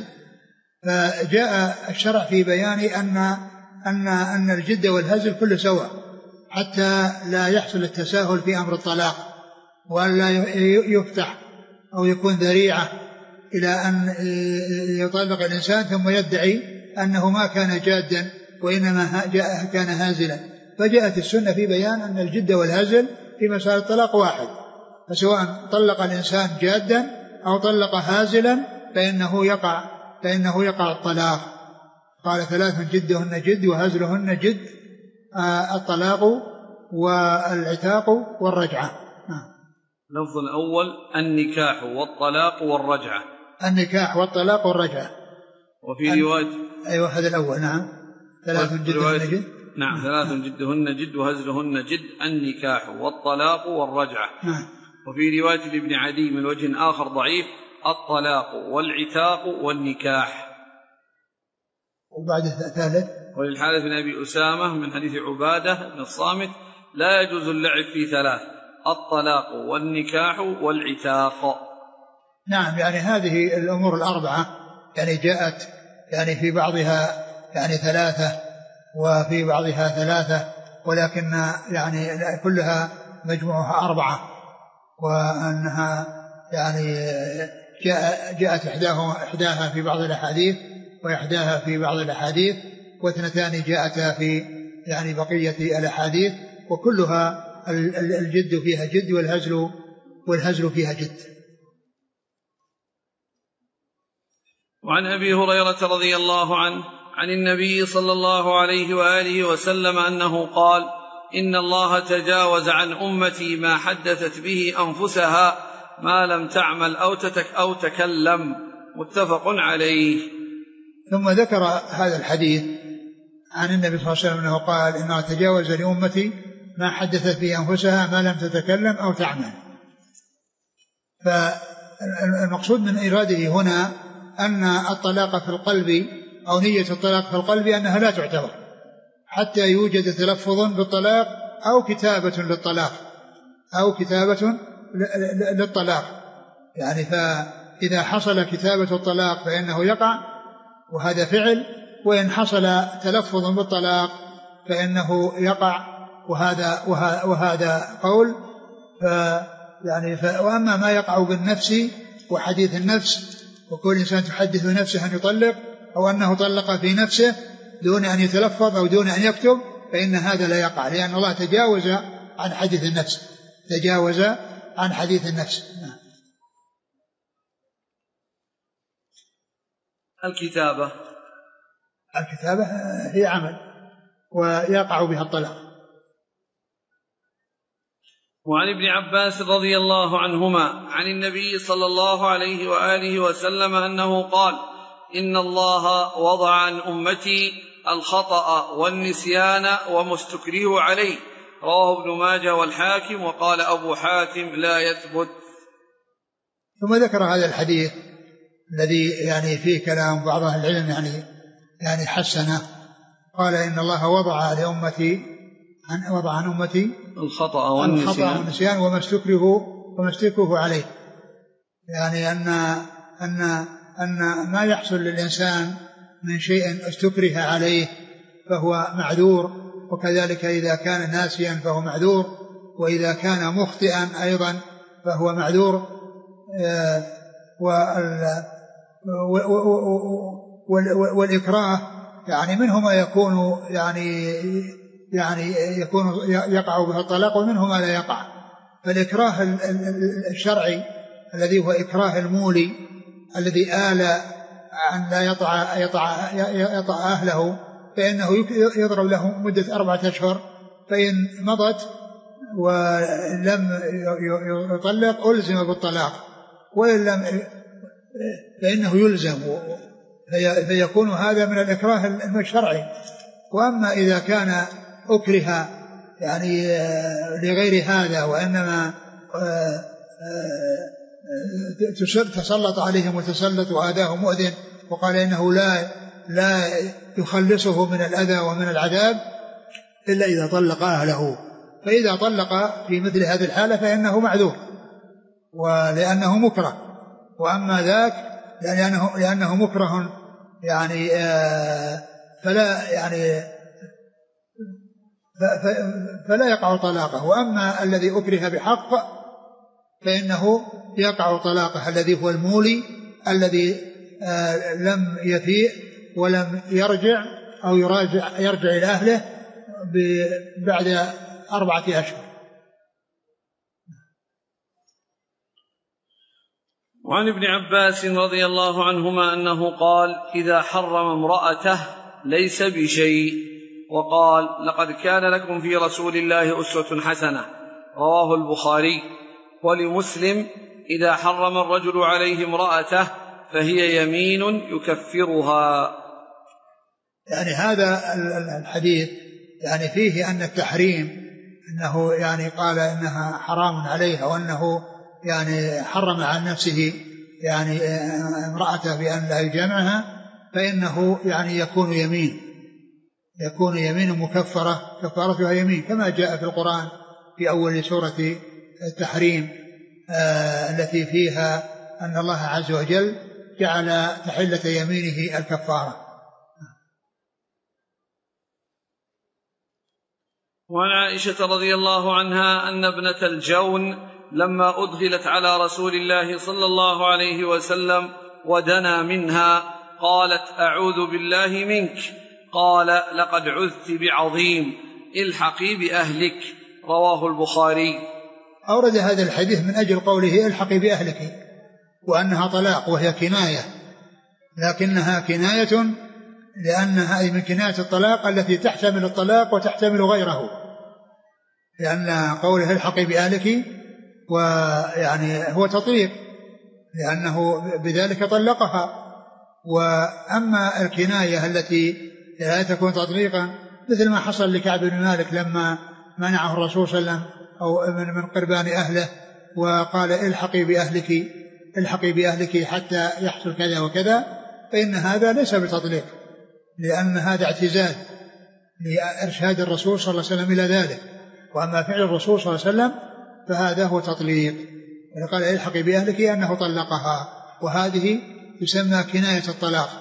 فجاء الشرع في بيان أن, أن, أن الجد والهزل كل سواء، حتى لا يحصل التساهل في أمر الطلاق، ولا يفتح أو يكون ذريعة إلى أن يطلق الإنسان ثم يدعي أنه ما كان جادا وإنما جاء كان هازلا. فجاءت السنة في بيان أن الجد والهزل في مسألة الطلاق واحد، فسواء طلق الإنسان جادا أو طلق هازلا فإنه يقع فإنه يقع الطلاق. قال ثلاث جدهن جد وهزلهن جد، آه الطلاق والعتاق والرجعة. اللفظ الأول النكاح والطلاق والرجعة. النكاح والطلاق والرجعة. وفي رواية أيوة هذا الأول. نعم ثلاث جدهن جد. نعم ثلاث جدهن جد وهزلهن جد النكاح والطلاق والرجعة. نعم. وفي رواية لابن عدي من وجه آخر ضعيف الطلاق والعتاق والنكاح. وبعد الثالث وللحارث بن أبي أسامة من حديث عبادة بن الصامت لا يجوز اللعب في ثلاث الطلاق والنكاح والعتاق. نعم يعني هذه الأمور الأربعة يعني جاءت يعني في بعضها يعني ثلاثة وفي بعضها ثلاثة، ولكن يعني كلها مجموعها أربعة، وأنها يعني جاء جاءت إحداها إحداها في بعض الأحاديث وإحداها في بعض الأحاديث، واثنتان جاءتا في يعني بقية الأحاديث، وكلها الجد فيها جد والهزل والهزل فيها جد. وعن أبي هريرة رضي الله عنه عن النبي صلى الله عليه وآله وسلم أنه قال إن الله تجاوز عن أمتي ما حدثت به أنفسها ما لم تعمل أو, تتك أو تكلم، متفق عليه. ثم ذكر هذا الحديث عن النبي صلى الله عليه وسلم أنه قال إنه تجاوز لأمتي ما حدثت به أنفسها ما لم تتكلم أو تعمل. فالمقصود من إراده هنا أن الطلاق في القلب أو نية الطلاق في القلب أنها لا تعتبر حتى يوجد تلفظ بالطلاق أو كتابة للطلاق أو كتابة للطلاق، يعني فإذا حصل كتابة الطلاق فإنه يقع وهذا فعل، وإن حصل تلفظ بالطلاق فإنه يقع وهذا وهذا قول. ف يعني ف وأما ما يقع بالنفس وحديث النفس وكل إنسان تحدث نفسه أن يطلق أو أنه طلق في نفسه دون أن يتلفظ أو دون أن يكتب فإن هذا لا يقع، لأن الله تجاوز عن حديث النفس تجاوز عن حديث النفس. الكتابة الكتابة هي عمل ويقع بها الطلاق. وعن ابن عباس رضي الله عنهما عن النبي صلى الله عليه وآله وسلم أنه قال إن الله وضع عن أمتي الخطأ والنسيان وما استكرهوا عليه، رواه ابن ماجه والحاكم، وقال أبو حاتم لا يثبت. ثم ذكر هذا الحديث الذي يعني فيه كلام بعض أهل العلم يعني يعني حسنه، قال إن الله وضع لأمتي عن وضع عن أمتي الخطأ والنسيان, والنسيان وما استكرهوا وما استكرهوا عليه، يعني أن أن أن ما يحصل للإنسان من شيء استكره عليه فهو معذور، وكذلك إذا كان ناسيا فهو معذور، وإذا كان مخطئا أيضا فهو معذور. والإكراه يعني منه ما يكون يعني يعني يكون يقع به الطلاق ومنه ما لا يقع. فالإكراه الشرعي الذي هو إكراه المولي الذي آل أن لا يطع يطع يطع أهله فإنه يضرب له مدة أربعة أشهر، فإن مضت ولم يطلق ألزم بالطلاق، وإن لم فإنه يلزم، فيكون هذا من الإكراه الشرعي. وأما إذا كان أكره يعني لغير هذا، وإنما تسلط عليهم وتسلط وآذاه مؤذن، وقال إنه لا لا يخلصه من الأذى ومن العذاب إلا إذا طلق أهله. فإذا طلق في مثل هذه الحالة فإنه معذور ولأنه مكره. وأما ذاك لأنه, لأنه مكره يعني فلا يعني فلا يقع طلاقه. وأما الذي أكره بحق فإنه يقع طلاقه، الذي هو المولي الذي لم يفيء ولم يرجع أو يراجع يرجع إلى أهله بعد أربعة أشهر. وعن ابن عباس رضي الله عنهما أنه قال: إذا حرم امرأته ليس بشيء. وقال: لقد كان لكم في رسول الله أسوة حسنة، رواه البخاري. ولمسلم: إذا حرم الرجل عليه امرأته فهي يمين يكفرها. يعني هذا الحديث يعني فيه أن التحريم أنه يعني قال إنها حرام عليها، وأنه يعني حرم عن نفسه يعني امرأته بأن لا يجامعها، فإنه يعني يكون يمين يكون يمين مكفرة كفارتها يمين، كما جاء في القرآن في أول سورة التحريم آه التي فيها أن الله عز وجل جعل تحلة يمينه الكفارة. وعن عائشة رضي الله عنها أن ابنة الجون لما أدخلت على رسول الله صلى الله عليه وسلم ودنا منها قالت: أعوذ بالله منك. قال: لقد عذت بعظيم، الحقي بأهلك. رواه البخاري. أورد هذا الحديث من أجل قوله الحقي بأهلك، وأنها طلاق وهي كناية، لكنها كناية لأنها من كناية الطلاق التي تحتمل الطلاق وتحتمل غيره، لأن قوله الحقي بأهلك ويعني هو تطليق، لأنه بذلك طلقها. وأما الكناية التي لا تكون تطليقا مثل ما حصل لكعب بن مالك لما منعه الرسول صلى الله عليه وسلم أو من قربان أهله وقال الحقي بأهلك الحقي بأهلك حتى يحصل كذا وكذا، فإن هذا ليس بتطليق، لأن هذا اعتزال لإرشاد الرسول صلى الله عليه وسلم إلى ذلك. وأما فعل الرسول صلى الله عليه وسلم فهذا هو تطليق، قال الحقي بأهلك أنه طلقها، وهذه تسمى كناية الطلاق.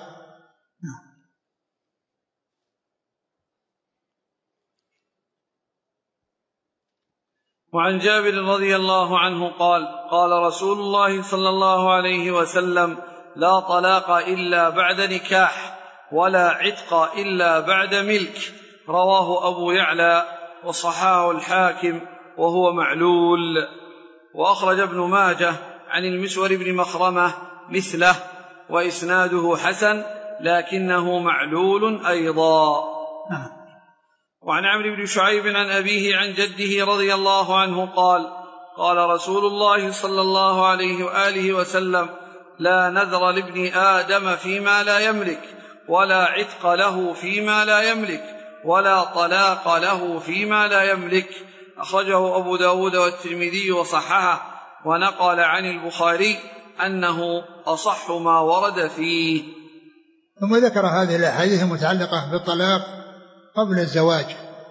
وعن جابر رضي الله عنه قال: قال رسول الله صلى الله عليه وسلم: لا طلاق إلا بعد نكاح، ولا عتق إلا بعد ملك. رواه أبو يعلى وصححه الحاكم وهو معلول. وأخرج ابن ماجه عن المسور بن مخرمة مثله وإسناده حسن لكنه معلول أيضا. وعن عمرو بن شعيب عن أبيه عن جده رضي الله عنه قال: قال رسول الله صلى الله عليه وآله وسلم: لا نذر لابن آدم فيما لا يملك، ولا عتق له فيما لا يملك، ولا طلاق له فيما لا يملك. أخرجه أبو داود والترمذي وصححه، ونقل عن البخاري أنه أصح ما ورد فيه. ثم ذكر هذه الأحاديث المتعلقة بالطلاق قبل الزواج،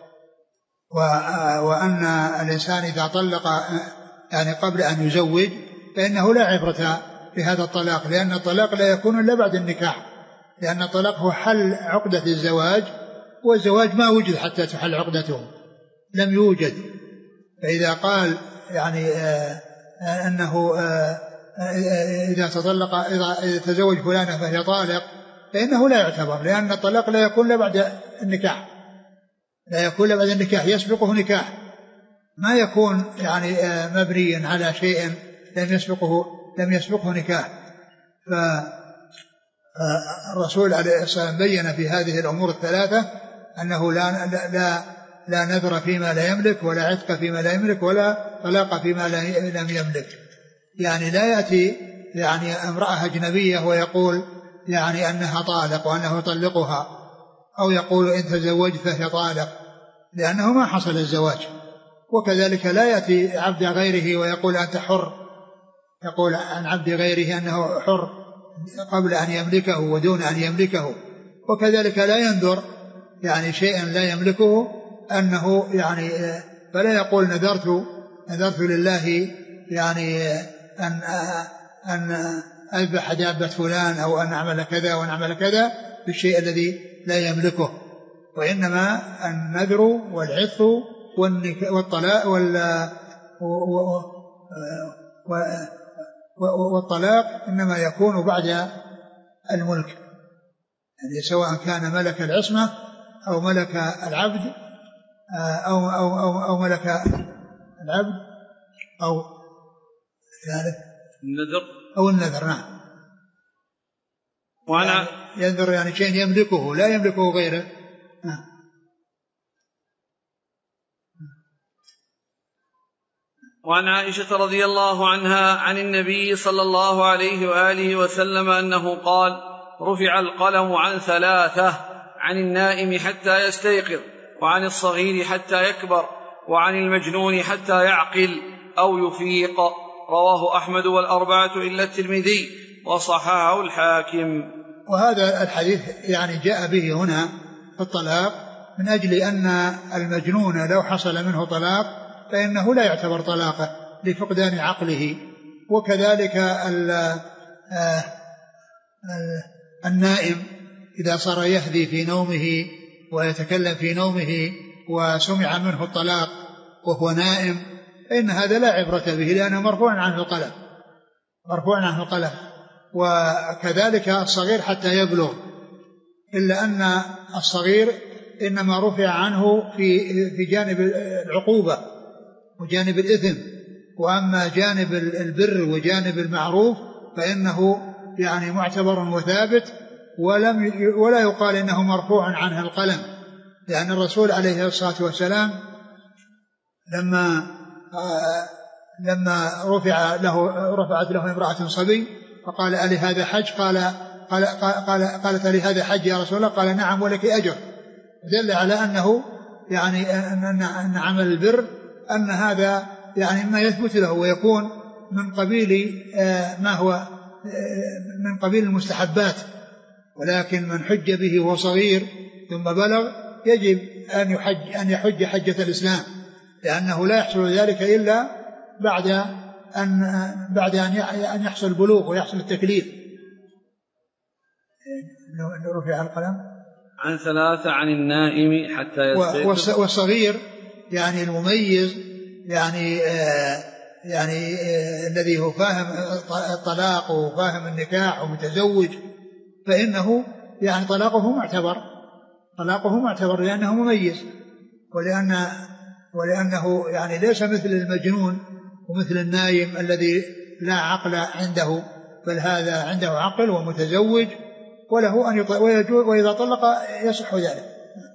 وأن الإنسان إذا طلق يعني قبل أن يزوج فإنه لا عبرة بهذا الطلاق، لأن الطلاق لا يكون إلا بعد النكاح، لأن الطلاق هو حل عقدة الزواج، والزواج ما وجد حتى تحل عقدته، لم يوجد. فإذا قال يعني آه أنه آه إذا تطلق إذا تزوج فلانة فهي طالق، فإنه لا يعتبر، لأن الطلاق لا يكون إلا بعد النكاح، لا يكون إلا بعد النكاح، يسبقه نكاح، ما يكون يعني آه مبنيا على شيء لم يسبقه لم يسبقه نكاح. فالرسول عليه الصلاة والسلام بين في هذه الأمور الثلاثة أنه لا, لا, لا لا نذر فيما لا يملك ولا عتق فيما لا يملك ولا طلاق فيما لم يملك. يعني لا يأتي يعني امرأة أجنبية ويقول يعني أنها طالق وأنه يطلقها، أو يقول إن تزوجت فهي طالق، لأنه ما حصل الزواج. وكذلك لا يأتي عبد غيره ويقول أنت حر، يقول عن عبد غيره أنه حر قبل أن يملكه ودون أن يملكه. وكذلك لا ينذر يعني شيئا لا يملكه أنه يعني فلا يقول نذرت نذرت لله يعني أن أن أذبح دابة فلان أو أن أعمل كذا وأن أعمل كذا بالشيء الذي لا يملكه. وإنما النذر والعتق والطلاق والطلاق إنما يكون بعد الملك، يعني سواء كان ملك العصمة أو ملك العبد أو أو أو, أو ملك العبد أو ثالث النذر أو النذر. نعم. وأنا يعني ينذر يعني شيء يملكه لا يملكه غيره. نعم. وعن عائشة رضي الله عنها عن النبي صلى الله عليه وآله وسلم أنه قال: رفع القلم عن ثلاثة: عن النائم حتى يستيقظ، وعن الصغير حتى يكبر، وعن المجنون حتى يعقل أو يفيق. رواه أحمد والأربعة إلا الترمذي، وصححه الحاكم. وهذا الحديث يعني جاء به هنا في الطلاق من أجل أن المجنون لو حصل منه طلاق فإنه لا يعتبر طلاقه لفقدان عقله. وكذلك النائم إذا صار يهذي في نومه ويتكلم في نومه وسمع منه الطلاق وهو نائم فإن هذا لا عبرة به، لأنه مرفوع عنه القلم مرفوع عنه القلم. وكذلك الصغير حتى يبلغ، إلا أن الصغير إنما رفع عنه في في جانب العقوبة وجانب الإثم، وأما جانب البر وجانب المعروف فإنه يعني معتبر وثابت، ولم ولا يقال إنه مرفوع عنه القلم، لأن الرسول عليه الصلاة والسلام لما لما رفع له رفعت له امرأة صبي فقال: ألي هذا حج؟ قال قال قال قالت: ألي هذا حج يا رسول الله؟ قال: نعم ولك أجر. دل على أنه يعني أن عمل البر أن هذا يعني ما يثبت له ويكون من قبيل ما هو من قبيل المستحبات. ولكن من حج به وهو صغير ثم بلغ يجب أن يحج أن يحج حجة الإسلام، لأنه لا يحصل ذلك إلا بعد أن بعد أن يحصل البلوغ ويحصل التكليف. رفع القلم عن ثلاثة: عن النائم حتى يستيقظ. والصغير يعني المميز يعني آه يعني آه الذي هو فاهم الطلاق وفاهم النكاح ومتزوج فإنه يعني طلاقه معتبر طلاقه معتبر لأنه مميز، ولأن ولأنه يعني ليس مثل المجنون ومثل النايم الذي لا عقل عنده، بل هذا عنده عقل ومتزوج وله أن يطلق، وإذا طلق يصح ذلك.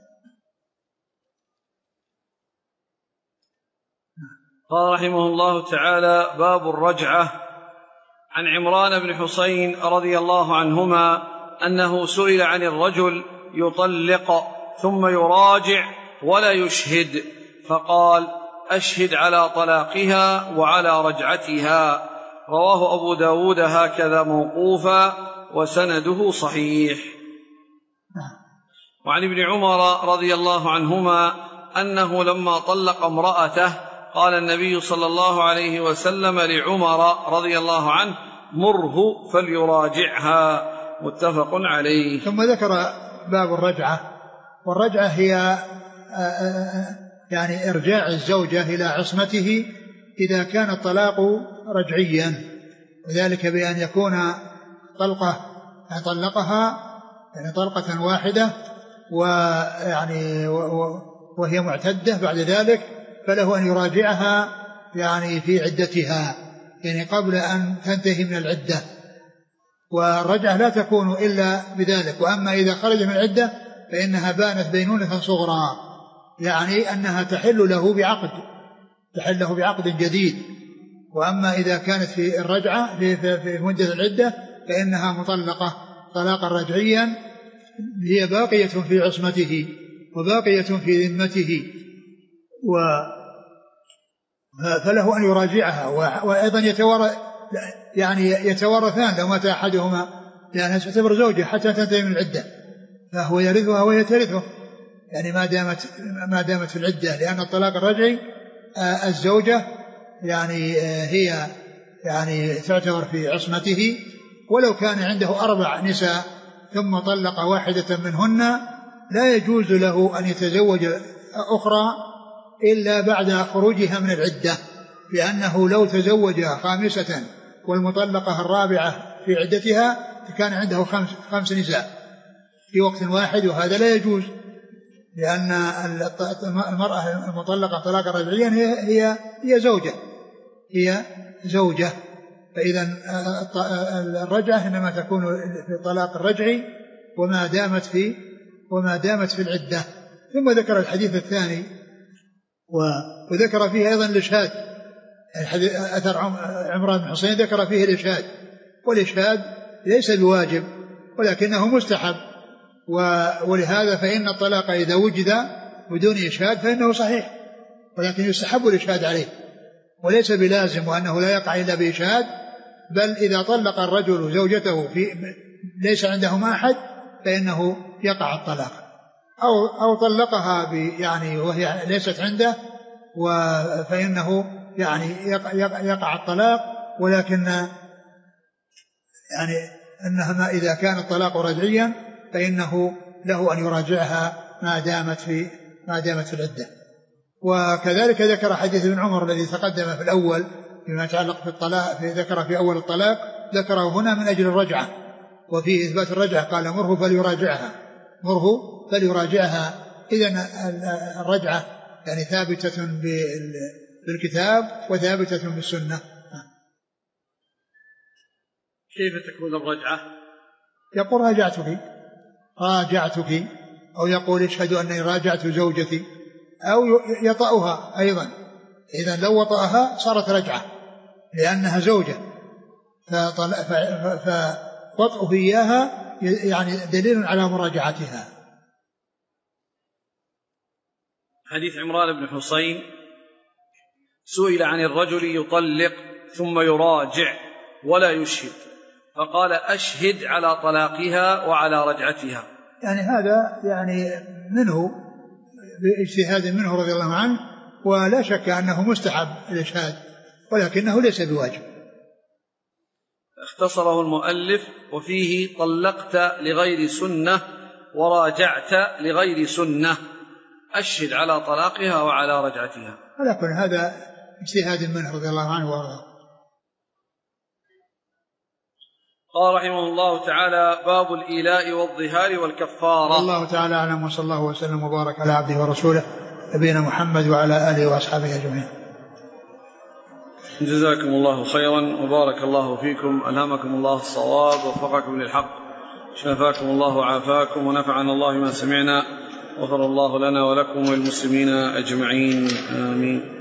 قال رحمه الله تعالى: باب الرجعة. عن عمران بن حسين رضي الله عنهما أنه سئل عن الرجل يطلق ثم يراجع ولا يشهد، فقال: أشهد على طلاقها وعلى رجعتها. رواه أبو داود هكذا موقوفا وسنده صحيح. وعن ابن عمر رضي الله عنهما أنه لما طلق امرأته قال النبي صلى الله عليه وسلم لعمر رضي الله عنه: مره فليراجعها. متفق عليه. ثم ذكر باب الرجعة. والرجعة هي يعني إرجاع الزوجة إلى عصمته إذا كان الطلاق رجعيا، وذلك بأن يكون طلقة طلقها يعني طلقة واحدة ويعني وهي معتدة بعد ذلك، فله أن يراجعها يعني في عدتها، يعني قبل أن تنتهي من العدة. والرجعة لا تكون إلا بذلك. وأما إذا خرج من العدة فإنها بانت بينونة صغرى، يعني أنها تحل له بعقد تحل له بعقد جديد. وأما إذا كانت في الرجعة في, في, في مدة العدة فإنها مطلقة طلاقا رجعيا، هي باقية في عصمته وباقية في ذمته، و فله أن يراجعها. وأيضا يتورث يعني يتورثان لو مات أحدهما، لأنها تعتبر زوجة حتى تنتهي من العدة، فهو يرثها وهي ترثه يعني ما دامت ما دامت في العدة. لأن الطلاق الرجعي الزوجة يعني هي يعني تعتبر في عصمته، ولو كان عنده أربع نساء ثم طلق واحدة منهن لا يجوز له أن يتزوج أخرى إلا بعد خروجها من العدة، لأنه لو تزوج خامسة والمطلقة الرابعة في عدتها كان عنده خمس, خمس نساء في وقت واحد، وهذا لا يجوز، لأن المرأة المطلقة طلاقا رجعيا هي, هي, هي زوجة هي زوجة فإذا الرجعة إنما تكون في الطلاق الرجعي وما دامت في وما دامت في العدة. ثم ذكر الحديث الثاني وذكر فيه أيضا الإشهاد، أثر عمران بن حسين ذكر فيه الإشهاد، والإشهاد ليس بواجب ولكنه مستحب، ولهذا فإن الطلاق إذا وجد بدون إشهاد فإنه صحيح، ولكن يستحب الإشهاد عليه وليس بلازم وأنه لا يقع إلا بإشهاد. بل إذا طلق الرجل زوجته في ليس عندهما أحد فإنه يقع الطلاق، أو أو طلقها يعني وهي ليست عنده فإنه يعني يقع الطلاق، ولكن يعني أنها إذا كان الطلاق رجعيا فإنه له أن يراجعها ما دامت في ما دامت في العدة. وكذلك ذكر حديث ابن عمر الذي تقدم في الأول فيما يتعلق في الطلاق، في ذكر في أول الطلاق ذكره هنا من أجل الرجعة، وفي إثبات الرجعة قال مره فليراجعها مره فليراجعها. إذن الرجعة يعني ثابتة بالكتاب وثابتة بالسنة. كيف تكون الرجعة؟ يقول راجعتك راجعتك أو يقول اشهد أني راجعت زوجتي، أو يطأها أيضا. إذن لو وطأها صارت رجعة لأنها زوجة، فوطئه إياها يعني دليل على مراجعتها. حديث عمران بن حسين سئل عن الرجل يطلق ثم يراجع ولا يشهد، فقال أشهد على طلاقها وعلى رجعتها. يعني هذا يعني منه باجتهاد منه رضي الله عنه، ولا شك أنه مستحب الإشهاد ولكنه ليس بواجب. اختصره المؤلف وفيه طلقت لغير سنة وراجعت لغير سنة، أشهد على طلاقها وعلى رجعتها. ولكن هذا اجتهاد منه رضي الله عنه وارضاه. قال رحمه الله تعالى باب الإيلاء والظهار والكفارة. الله تعالى أعلم، وصلى الله وسلم وبارك على عبده ورسوله نبينا محمد وعلى آله وأصحابه أجمعين. جزاكم الله خيرا وبارك الله فيكم، ألهمكم الله الصواب ووفقكم للحق، شفاكم الله وعافاكم ونفعنا الله ما سمعنا، غفر الله لنا ولكم والمسلمين أجمعين، آمين.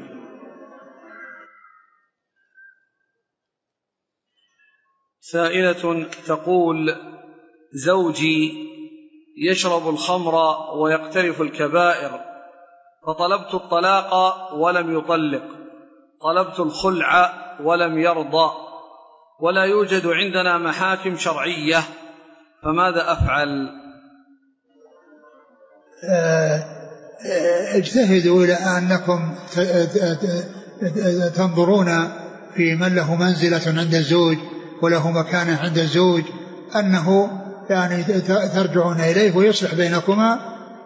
سائلة تقول زوجي يشرب الخمر ويقترف الكبائر، فطلبت الطلاق ولم يطلق، طلبت الخلع ولم يرضى، ولا يوجد عندنا محاكم شرعية، فماذا أفعل؟ اجتهدوا إلى أنكم تنظرون في من له منزلة عند الزوج وله مكانة عند الزوج أنه يعني ترجعون إليه ويصلح بينكما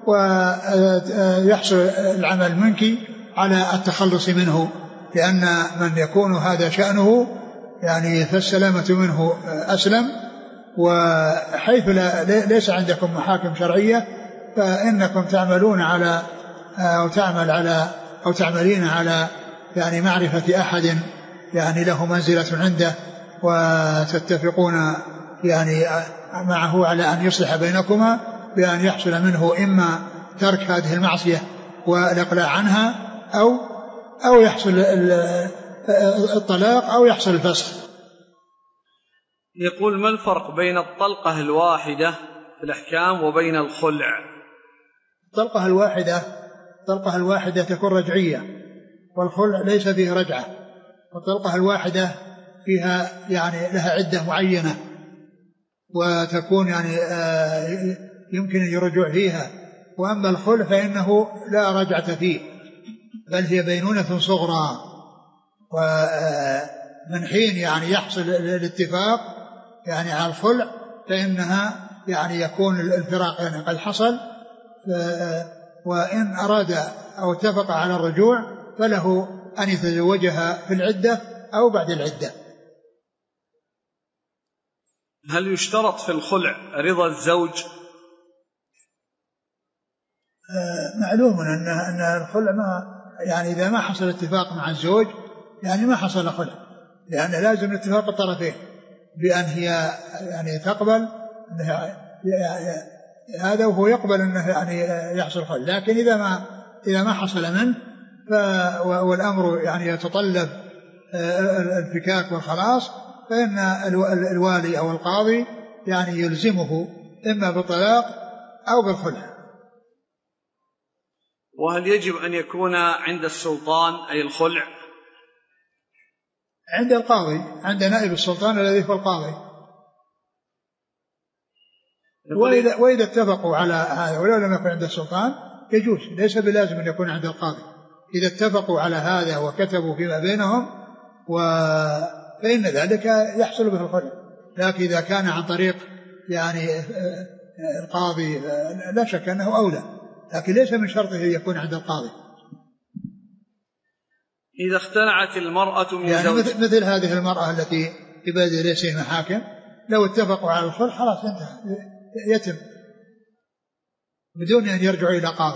ويحصل العمل منك على التخلص منه، لأن من يكون هذا شأنه يعني فالسلامة منه أسلم. وحيث ليس عندكم محاكم شرعية فإنكم تعملون على أو تعمل على أو تعملين على يعني معرفة أحد يعني له منزلة عنده وتتفقون يعني معه على أن يصلح بينكما بأن يحصل منه إما ترك هذه المعصية والإقلاع عنها أو أو يحصل الطلاق أو يحصل الفسخ. يقول: ما الفرق بين الطلقة الواحدة في الأحكام وبين الخلع؟ الطلقة الواحدة الطلقة الواحدة تكون رجعية، والخلع ليس فيه رجعة. والطلقة الواحدة فيها يعني لها عدة معينة وتكون يعني يمكن الرجوع فيها، وأما الخلع فإنه لا رجعة فيه بل هي بينونة صغرى، ومن حين يعني يحصل الاتفاق يعني على الخلع فإنها يعني يكون الفراق يعني قد حصل، وإن أراد أو اتفق على الرجوع فله أن يتزوجها في العدة أو بعد العدة. هل يشترط في الخلع رضا الزوج؟ معلوم أن أن الخلع ما يعني إذا ما حصل اتفاق مع الزوج يعني ما حصل خلع، لأن لازم اتفاق الطرفين بأن هي يعني تقبل هذا وهو يقبل أنه يعني يحصل خلع. لكن إذا ما إذا ما حصل منه والأمر يعني يتطلب الفكاك والخلاص فإن الوالي أو القاضي يعني يلزمه إما بالطلاق أو بالخلع. وهل يجب أن يكون عند السلطان أي الخلع؟ عند القاضي، عند نائب السلطان الذي هو القاضي. وإذا, وإذا اتفقوا على هذا ولو لم يكن عند السلطان يجوز، ليس بلازم أن يكون عند القاضي. إذا اتفقوا على هذا وكتبوا فيما بينهم فإن ذلك يحصل به الخلع. لكن إذا كان عن طريق يعني القاضي لا شك أنه أولى، لكن ليس من شرطه يكون عند القاضي. إذا اختلعت المرأة من يعني زوج مثل, مثل هذه المرأة التي يبادر إليها المحاكم لو اتفقوا على الخلع خلاص انتهى يتم بدون أن يرجعوا إلى قاضي.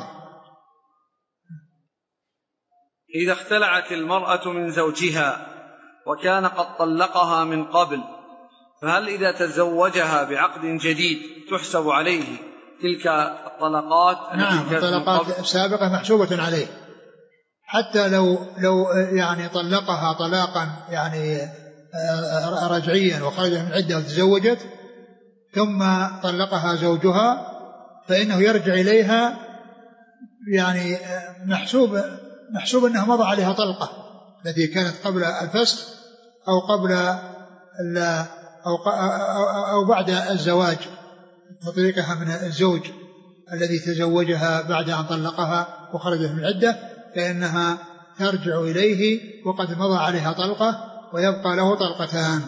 إذا اختلعت المرأة من زوجها وكان قد طلقها من قبل، فهل إذا تزوجها بعقد جديد تحسب عليه تلك الطلقات؟ نعم، الطلقات السابقة محسوبة عليه، حتى لو لو يعني طلقها طلاقا يعني رجعيا وخرجت من عدة وتزوجت ثم طلقها زوجها فإنه يرجع إليها يعني محسوب محسوب أنه مضى عليها طلقة التي كانت قبل الفسخ أو قبل أو أو بعد الزواج، تطليقها من الزوج الذي تزوجها بعد أن طلقها وخرجت من العدة، فإنها ترجع إليه وقد مضى عليها طلقة ويبقى له طلقتان.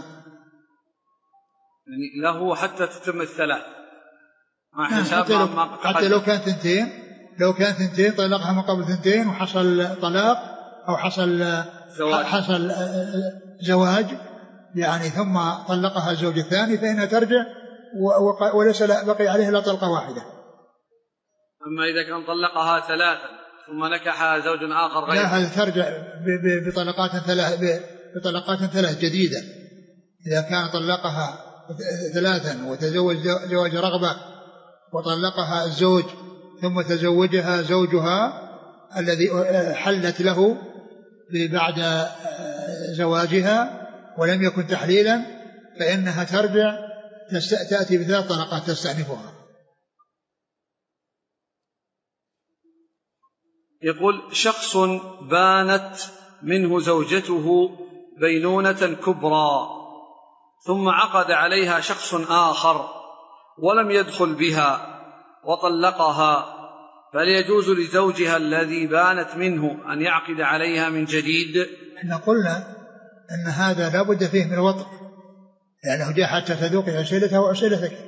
يعني له حتى تتم الثلاث مع حتى لو, حتى لو كانت ثنتين لو كانت ثنتين طلقها من قبل ثنتين وحصل طلاق أو حصل زواج, حصل زواج يعني ثم طلقها الزوج الثاني فإنها ترجع وليس بقي عليها إلا طلقة واحدة. أما إذا كان طلقها ثلاثا ثم نكحها زوج آخر غير، لا، هذا ترجع بطلقات ثلاث بطلقات ثلاث جديدة. إذا كان طلقها ثلاثا وتزوج زواج رغبة وطلقها الزوج ثم تزوجها زوجها الذي حلت له بعد زواجها ولم يكن تحليلا فإنها ترجع تأتي بثلاث طلقات تستأنفها. يقول: شخص بانت منه زوجته بينونة كبرى ثم عقد عليها شخص آخر ولم يدخل بها وطلقها، فهل يجوز لزوجها الذي بانت منه أن يعقد عليها من جديد؟ احنا قلنا أن هذا لا بد فيه من الوطء، لأنه جاء حتى تذوقي عسيلته وعسيلتك.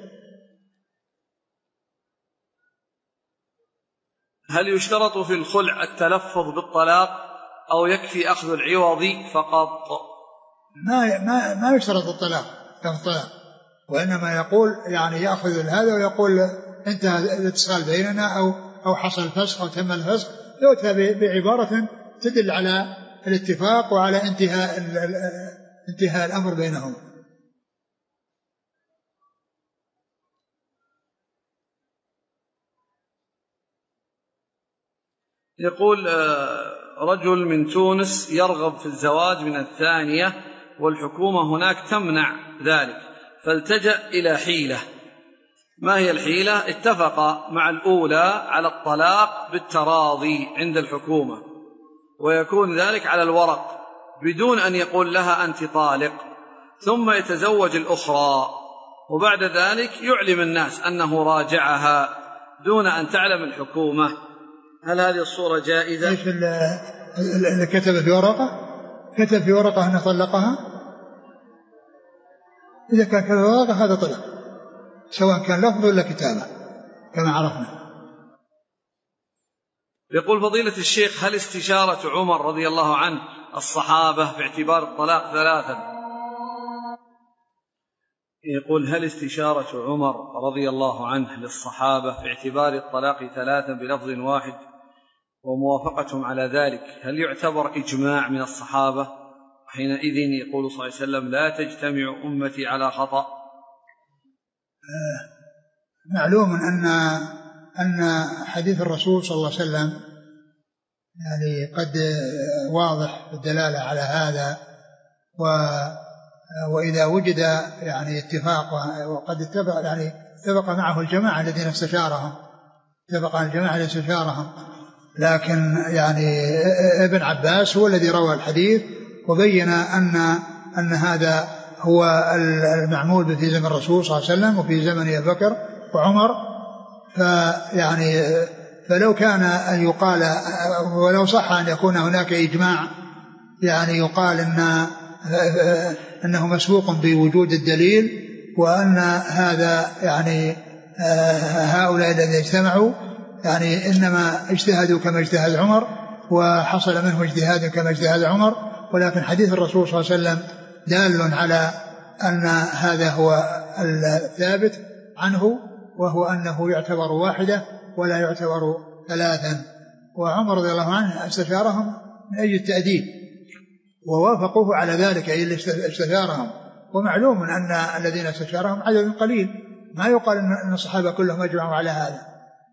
هل يشترط في الخلع التلفظ بالطلاق أو يكفي أخذ العوض فقط؟ ما ما ما يشترط الطلاق الطلاق وإنما يقول يعني يأخذ هذا ويقول انتهى الاتصال بيننا أو أو حصل فسخ أو تم الفسخ، يؤتى بعبارة تدل على الاتفاق وعلى انتهاء انتهاء الأمر بينهم. يقول رجل من تونس يرغب في الزواج من الثانية والحكومة هناك تمنع ذلك، فالتجأ إلى حيلة. ما هي الحيلة؟ اتفق مع الأولى على الطلاق بالتراضي عند الحكومة، ويكون ذلك على الورق بدون أن يقول لها أنت طالق، ثم يتزوج الأخرى، وبعد ذلك يعلم الناس أنه راجعها دون أن تعلم الحكومة. هل هذه الصورة جائزة؟ ايش اللي كتب في ورقة؟ كتب في ورقة أنه طلقها. إذا كان كتب في ورقة هذا طلق، سواء كان لفظ ولا كتابة كما عرفنا. يقول فضيلة الشيخ: هل استشارة عمر رضي الله عنه الصحابة في اعتبار الطلاق ثلاثا؟ يقول: هل استشارة عمر رضي الله عنه للصحابة في اعتبار الطلاق ثلاثا بلفظ واحد وموافقتهم على ذلك هل يعتبر إجماع من الصحابة؟ حينئذ يقول صلى الله عليه وسلم: لا تجتمع أمتي على خطأ. معلوم أن أن حديث الرسول صلى الله عليه وسلم يعني قد واضح الدلالة على هذا، و وإذا وجد يعني اتفاق وقد اتفق يعني اتفق معه الجماعة الذين استشارهم اتفق الجماعة الذين استشارهم لكن يعني ابن عباس هو الذي روى الحديث وبين أن أن هذا هو المعمول في زمن الرسول صلى الله عليه وسلم وفي زمن أبي بكر وعمر. فيعني فلو كان أن يقال ولو صح أن يكون هناك إجماع يعني يقال أن أنه مسبوق بوجود الدليل، وأن هذا يعني هؤلاء الذين اجتمعوا يعني إنما اجتهدوا كما اجتهد عمر وحصل منه اجتهاد كما اجتهد عمر، ولكن حديث الرسول صلى الله عليه وسلم دال على أن هذا هو الثابت عنه، وهو أنه يعتبر واحدة ولا يعتبر ثلاثا. وعمر رضي الله عنه استشارهم من أجل التأديب ووافقوه على ذلك أي اللي استشارهم، ومعلوم أن الذين استشارهم عدد قليل، ما يقال أن الصحابة كلهم أجمعوا على هذا.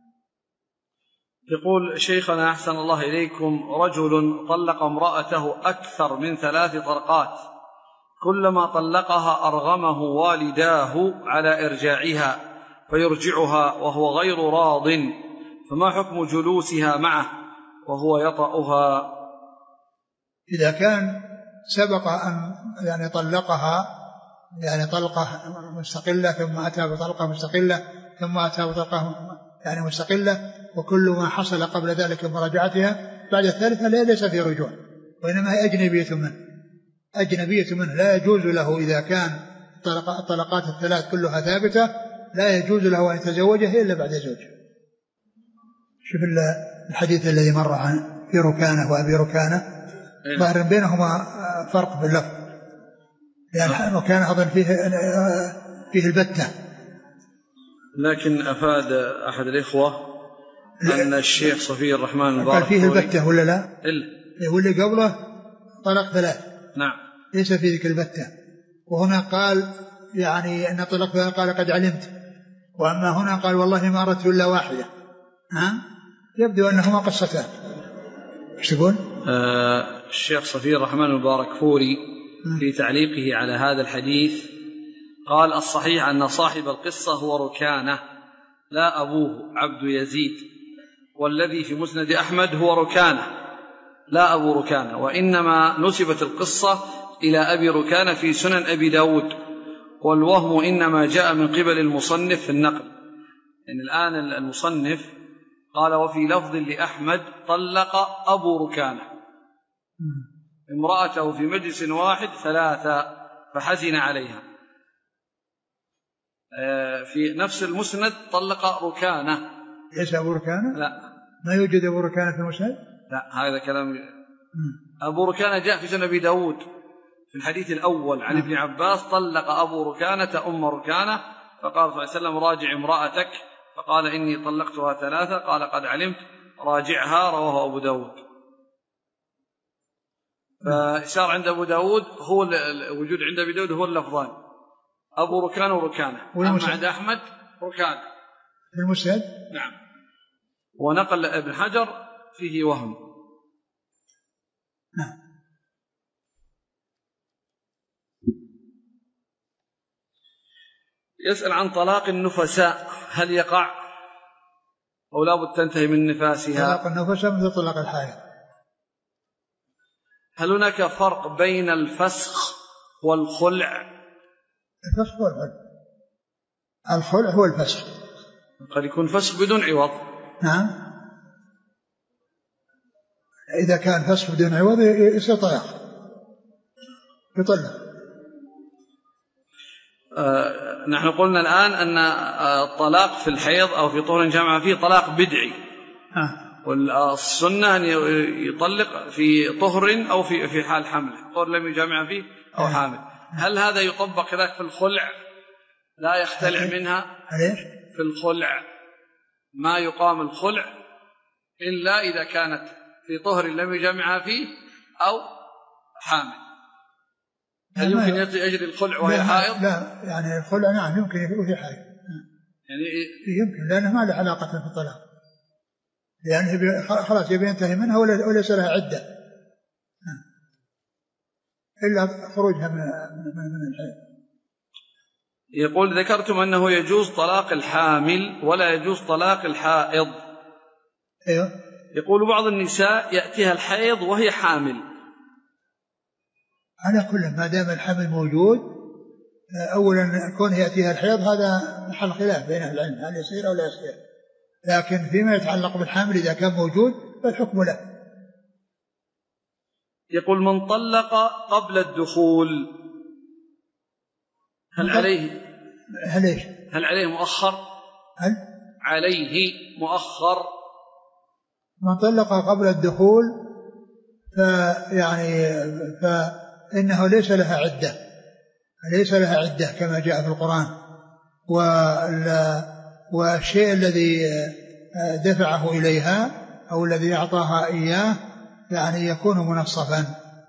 يقول شيخنا أحسن الله إليكم: رجل طلق امرأته أكثر من ثلاث طلقات، كلما طلقها أرغمه والداه على إرجاعها فيرجعها وهو غير راض، فما حكم جلوسها معه وهو يطأها؟ إذا كان سبق أن يعني طلقها يعني طلقة مستقلة ثم أتى بطلقة مستقلة ثم أتى بطلقة يعني مستقلة، وكل ما حصل قبل ذلك مراجعتها بعد الثالثة لا ليس في رجوع، وإنما هي أجنبية منه أجنبية منه لا يجوز له إذا كان الطلقات الثلاث كلها ثابتة لا يجوز له أن يتزوجها إلا بعد زوج. شوف الحديث الذي مر عن في ركانة وأبي ركانة ظاهر بينهما فرق في اللفظ، لأن ركانة أظن فيه فيه البتة، لكن أفاد أحد الإخوة أن الشيخ صفي الرحمن المبارك قال فيه البتة ولا لا؟ إلا واللي قبله طلق ثلاث نعم ليس في ذيك البتة، وهنا قال يعني أن طلق ثلاث قال قد علمت، وأما هنا قال والله ما أردت إلا واحدة. ها يبدو أنهما قصتان. ايش تقول؟ آه الشيخ صفي الرحمن المبارك فوري في تعليقه على هذا الحديث قال: الصحيح أن صاحب القصة هو ركانة لا أبوه عبد يزيد، والذي في مسند أحمد هو ركانة لا أبو ركانة، وإنما نسبت القصة إلى أبي ركانة في سنن أبي داود، والوهم إنما جاء من قبل المصنف في النقل. يعني الآن المصنف قال: وفي لفظ لأحمد طلق أبو ركانة امرأته في مجلس واحد ثلاثة فحزن عليها. في نفس المسند طلق ركانة. ليس أبو ركانة؟ لا ما يوجد أبو ركانة في المسند؟ لا هذا كلام. أبو ركانة جاء في سنن أبي داود في الحديث الأول عن ابن عباس: طلق أبو ركانة أم ركانة، فقال صلى الله عليه وسلم: راجع امرأتك، فقال: إني طلقتها ثلاثة، قال: قد علمت، راجعها. رواه أبو داود. فإشار عند أبو داود هو الوجود عند أبي داود هو اللفظان أبو ركانة وركانة، أما عند أحمد ركانة في المسند. نعم. ونقل ابن حجر فيه وهم. نعم. يسأل عن طلاق النفساء، هل يقع أو لا بد تنتهي من نفاسها؟ طلاق النفساء مثل طلاق الحائض. هل هناك فرق بين الفسخ والخلع؟ الفسخ هو الخلع. الخلع هو الفسخ. قد يكون فسخ بدون عوض. نعم. إذا كان فسخ بدون عوض يصير طلاق، يطلق. آه نحن قلنا الآن أن الطلاق في الحيض أو في طهر جامع فيه طلاق بدعي. آه. والسنة أن يطلق في طهر أو في في حال حمل، طهر لم يجامع فيه أو آه. حامل. هل هذا يطبق كذلك في الخلع؟ لا يختلع منها. عليش؟ في الخلع ما يقام الخلع إلا إذا كانت في طهر لم يجامع فيه أو حامل. هل يمكن يأتي أجر الخلع وهي حائض؟ لا، يعني الخلع نعم يمكن وهي حائض. يعني يمكن، لأنه ما له علاقة في الطلاق، لأنه خلاص يبي ينتهي منها وليس لها عدة إلا خروجها من من الحيض. يقول ذكرتم أنه يجوز طلاق الحامل ولا يجوز طلاق الحائض. أيوه. يقول بعض النساء يأتيها الحيض وهي حامل. على كل ما دام الحمل موجود، أولا كون يأتيها الحيض هذا محل خلاف بين أهل العلم هل يصير أو لا يصير، لكن فيما يتعلق بالحمل إذا كان موجود فالحكم له. يقول من طلق قبل الدخول هل عليه هل إيش؟ هل عليه مؤخر؟ هل عليه مؤخر؟ من طلق قبل الدخول فيعني فإنه ليس لها عدة، ليس لها عدة كما جاء في القرآن، والشيء الذي دفعه إليها أو الذي أعطاها إياه يعني يكون منصفا.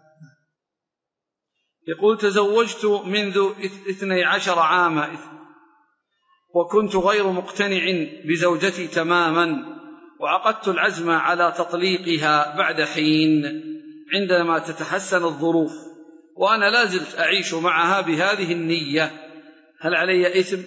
يقول تزوجت منذ اثني عشر عاما وكنت غير مقتنع بزوجتي تماما، وعقدت العزم على تطليقها بعد حين عندما تتحسن الظروف، وأنا لا زلت أعيش معها بهذه النية، هل علي إثم؟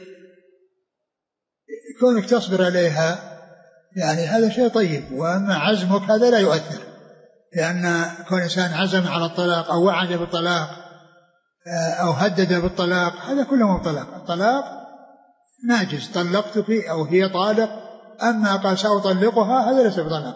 كونك تصبر عليها يعني هذا شيء طيب، وأما عزمك هذا لا يؤثر، لأن كون إنسان عزم على الطلاق أو وعد بالطلاق أو هدد بالطلاق هذا كله مو طلاق. الطلاق ناجز، طلقتك أو هي طالق، أما قال سأطلقها هذا ليس بطلاق.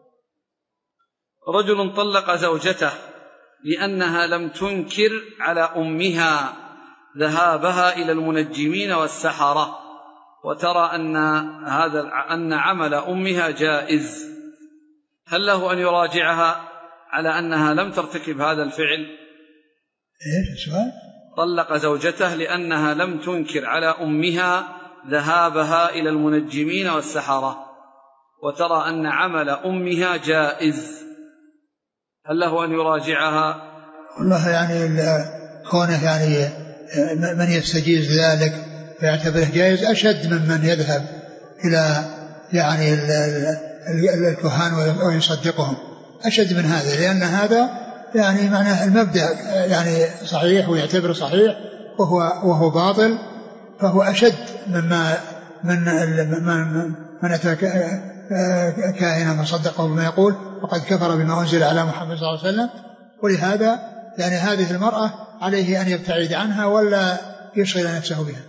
رجل طلق زوجته لأنها لم تنكر على أمها ذهابها إلى المنجمين والسحرة، وترى أن هذا أن عمل أمها جائز، هل له أن يراجعها على أنها لم ترتكب هذا الفعل؟ إيش السؤال؟ طلق زوجته لأنها لم تنكر على أمها ذهابها إلى المنجمين والسحرة، وترى أن عمل أمها جائز، هل له أن يراجعها؟ والله يعني كونه يعني من يستجيز ذلك فيعتبره جائز أشد ممن يذهب إلى يعني الكهان ويصدقهم، أشد من هذا، لأن هذا يعني معناه المبدأ يعني صحيح ويعتبر صحيح وهو وهو باطل، فهو أشد مما من من من أتى كاهنا فصدقه بما يقول وقد كفر بما أنزل على محمد صلى الله عليه وسلم. ولهذا يعني هذه المرأة عليه أن يبتعد عنها ولا يشغل نفسه بها.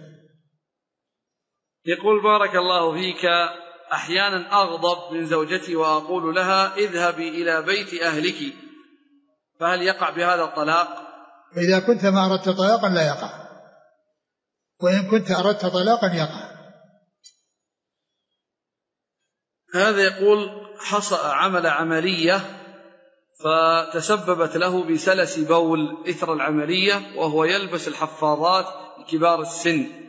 يقول بارك الله فيك أحيانا أغضب من زوجتي وأقول لها اذهبي إلى بيت أهلك، فهل يقع بهذا الطلاق؟ إذا كنت ما أردت طلاقا لا يقع، وإن كنت أردت طلاقا يقع. هذا يقول حصل عمل عملية فتسببت له بسلس بول إثر العملية، وهو يلبس الحفاظات لكبار السن،